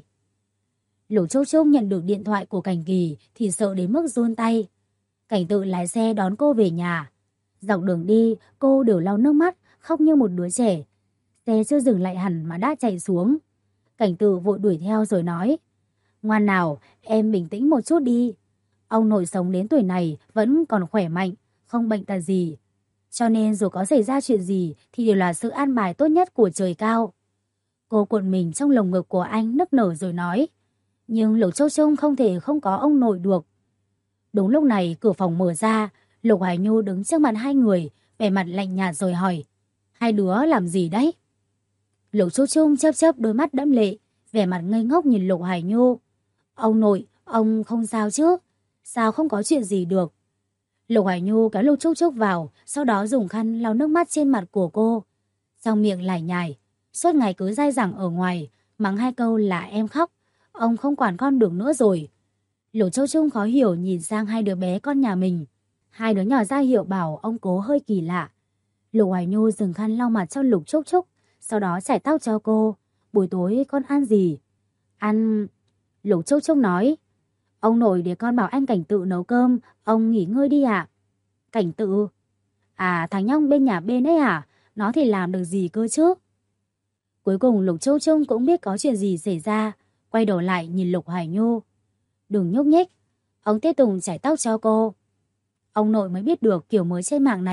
Lục Trúc Trúc nhận được điện thoại của Cảnh Kỳ thì sợ đến mức run tay. Cảnh Tự lái xe đón cô về nhà. Dọc đường đi, cô đều lau nước mắt, khóc như một đứa trẻ. Xe chưa dừng lại hẳn mà đã chạy xuống. Cảnh Tự vội đuổi theo rồi nói: Ngoan nào, em bình tĩnh một chút đi. Ông nội sống đến tuổi này vẫn còn khỏe mạnh, không bệnh tật gì. Cho nên dù có xảy ra chuyện gì thì đều là sự an bài tốt nhất của trời cao. Cô cuộn mình trong lồng ngực của anh nức nở rồi nói: Nhưng Lục Châu Trung không thể không có ông nội được. Đúng lúc này cửa phòng mở ra, Lục Hoài Nhu đứng trước mặt hai người, vẻ mặt lạnh nhạt rồi hỏi: Hai đứa làm gì đấy? Lục Châu Trung chớp chớp đôi mắt đẫm lệ, vẻ mặt ngây ngốc nhìn Lục Hoài Nhu. Ông nội, ông không sao chứ? Sao không có chuyện gì được? Lục Hoài Nhu kéo Lục Trúc Trúc vào, sau đó dùng khăn lau nước mắt trên mặt của cô. Trong miệng lải nhải, suốt ngày cứ dai dẳng ở ngoài, mắng hai câu là em khóc, ông không quản con được nữa rồi. Lục Châu Trung khó hiểu nhìn sang hai đứa bé con nhà mình. Hai đứa nhỏ ra hiệu bảo ông cố hơi kỳ lạ. Lục Hoài Nhu dừng khăn lau mặt cho Lục Trúc Trúc, sau đó chải tóc cho cô. Buổi tối con ăn gì? Ăn... Lục Trúc Trúc nói: Ông nội để con bảo anh Cảnh Tự nấu cơm, ông nghỉ ngơi đi ạ. Cảnh Tự? À, thằng nhóc bên nhà bên ấy à? Nó thì làm được gì cơ chứ? Cuối cùng Lục Trúc Trúc cũng biết có chuyện gì xảy ra, quay đầu lại nhìn Lục Hoài Nhu. Đừng nhúc nhích. Ông tiếp tục chải tóc cho cô. Ông nội mới biết được kiểu mới trên mạng này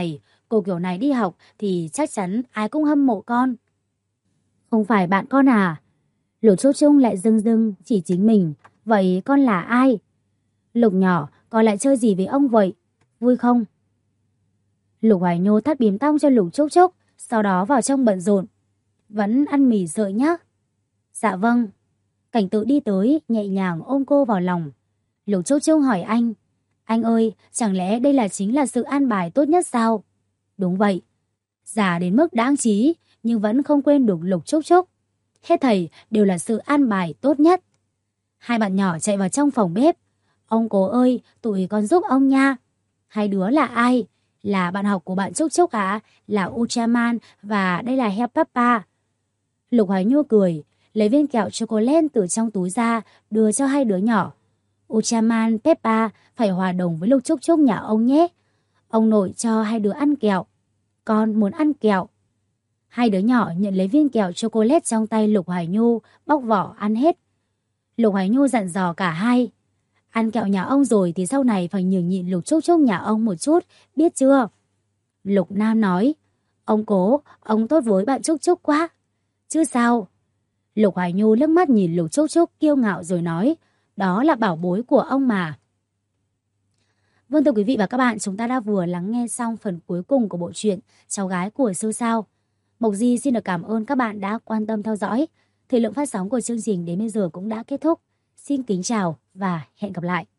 Cô kiểu này đi học thì chắc chắn ai cũng hâm mộ con. Không phải bạn con à? Lục Trúc Trúc lại dưng dưng chỉ chính mình. Vậy con là ai? Lục nhỏ, con lại chơi gì với ông vậy? Vui không? Lục Hoài Nhu thắt bím tóc cho Lục Trúc Trúc, sau đó vào trong bận rộn. Vẫn ăn mì sợi nhá. Dạ vâng. Cảnh Tự đi tới, nhẹ nhàng ôm cô vào lòng. Lục Trúc Trúc hỏi anh. Anh ơi, chẳng lẽ đây chính là sự an bài tốt nhất sao? Đúng vậy. Già đến mức đáng trí, nhưng vẫn không quên được Lục Trúc Trúc. Hết thảy đều là sự an bài tốt nhất. Hai bạn nhỏ chạy vào trong phòng bếp. Ông cố ơi, tụi con giúp ông nha. Hai đứa là ai? Là bạn học của bạn Trúc Trúc à? Là Ultraman và đây là Heo Papa. Lục Hoài Nhu cười, lấy viên kẹo chocolate từ trong túi ra, đưa cho hai đứa nhỏ. Ultraman, Peppa phải hòa đồng với Lục Trúc Trúc nhà ông nhé. Ông nội cho hai đứa ăn kẹo. Con muốn ăn kẹo. Hai đứa nhỏ nhận lấy viên kẹo chocolate trong tay Lục Hoài Nhu, bóc vỏ ăn hết. Lục Hoài Nhu dặn dò cả hai. Ăn kẹo nhà ông rồi thì sau này phải nhường nhịn Lục Trúc Trúc nhà ông một chút, biết chưa? Lục Nam nói. Ông cố, ông tốt với bạn Trúc Trúc quá. Chứ sao? Lục Hoài Nhu liếc mắt nhìn Lục Trúc Trúc kiêu ngạo rồi nói. Đó là bảo bối của ông mà. Vâng, thưa quý vị và các bạn, chúng ta đã vừa lắng nghe xong phần cuối cùng của bộ truyện Cháu gái của siêu sao. Mộc Di xin được cảm ơn các bạn đã quan tâm theo dõi. Thời lượng phát sóng của chương trình đến bây giờ cũng đã kết thúc. Xin kính chào và hẹn gặp lại.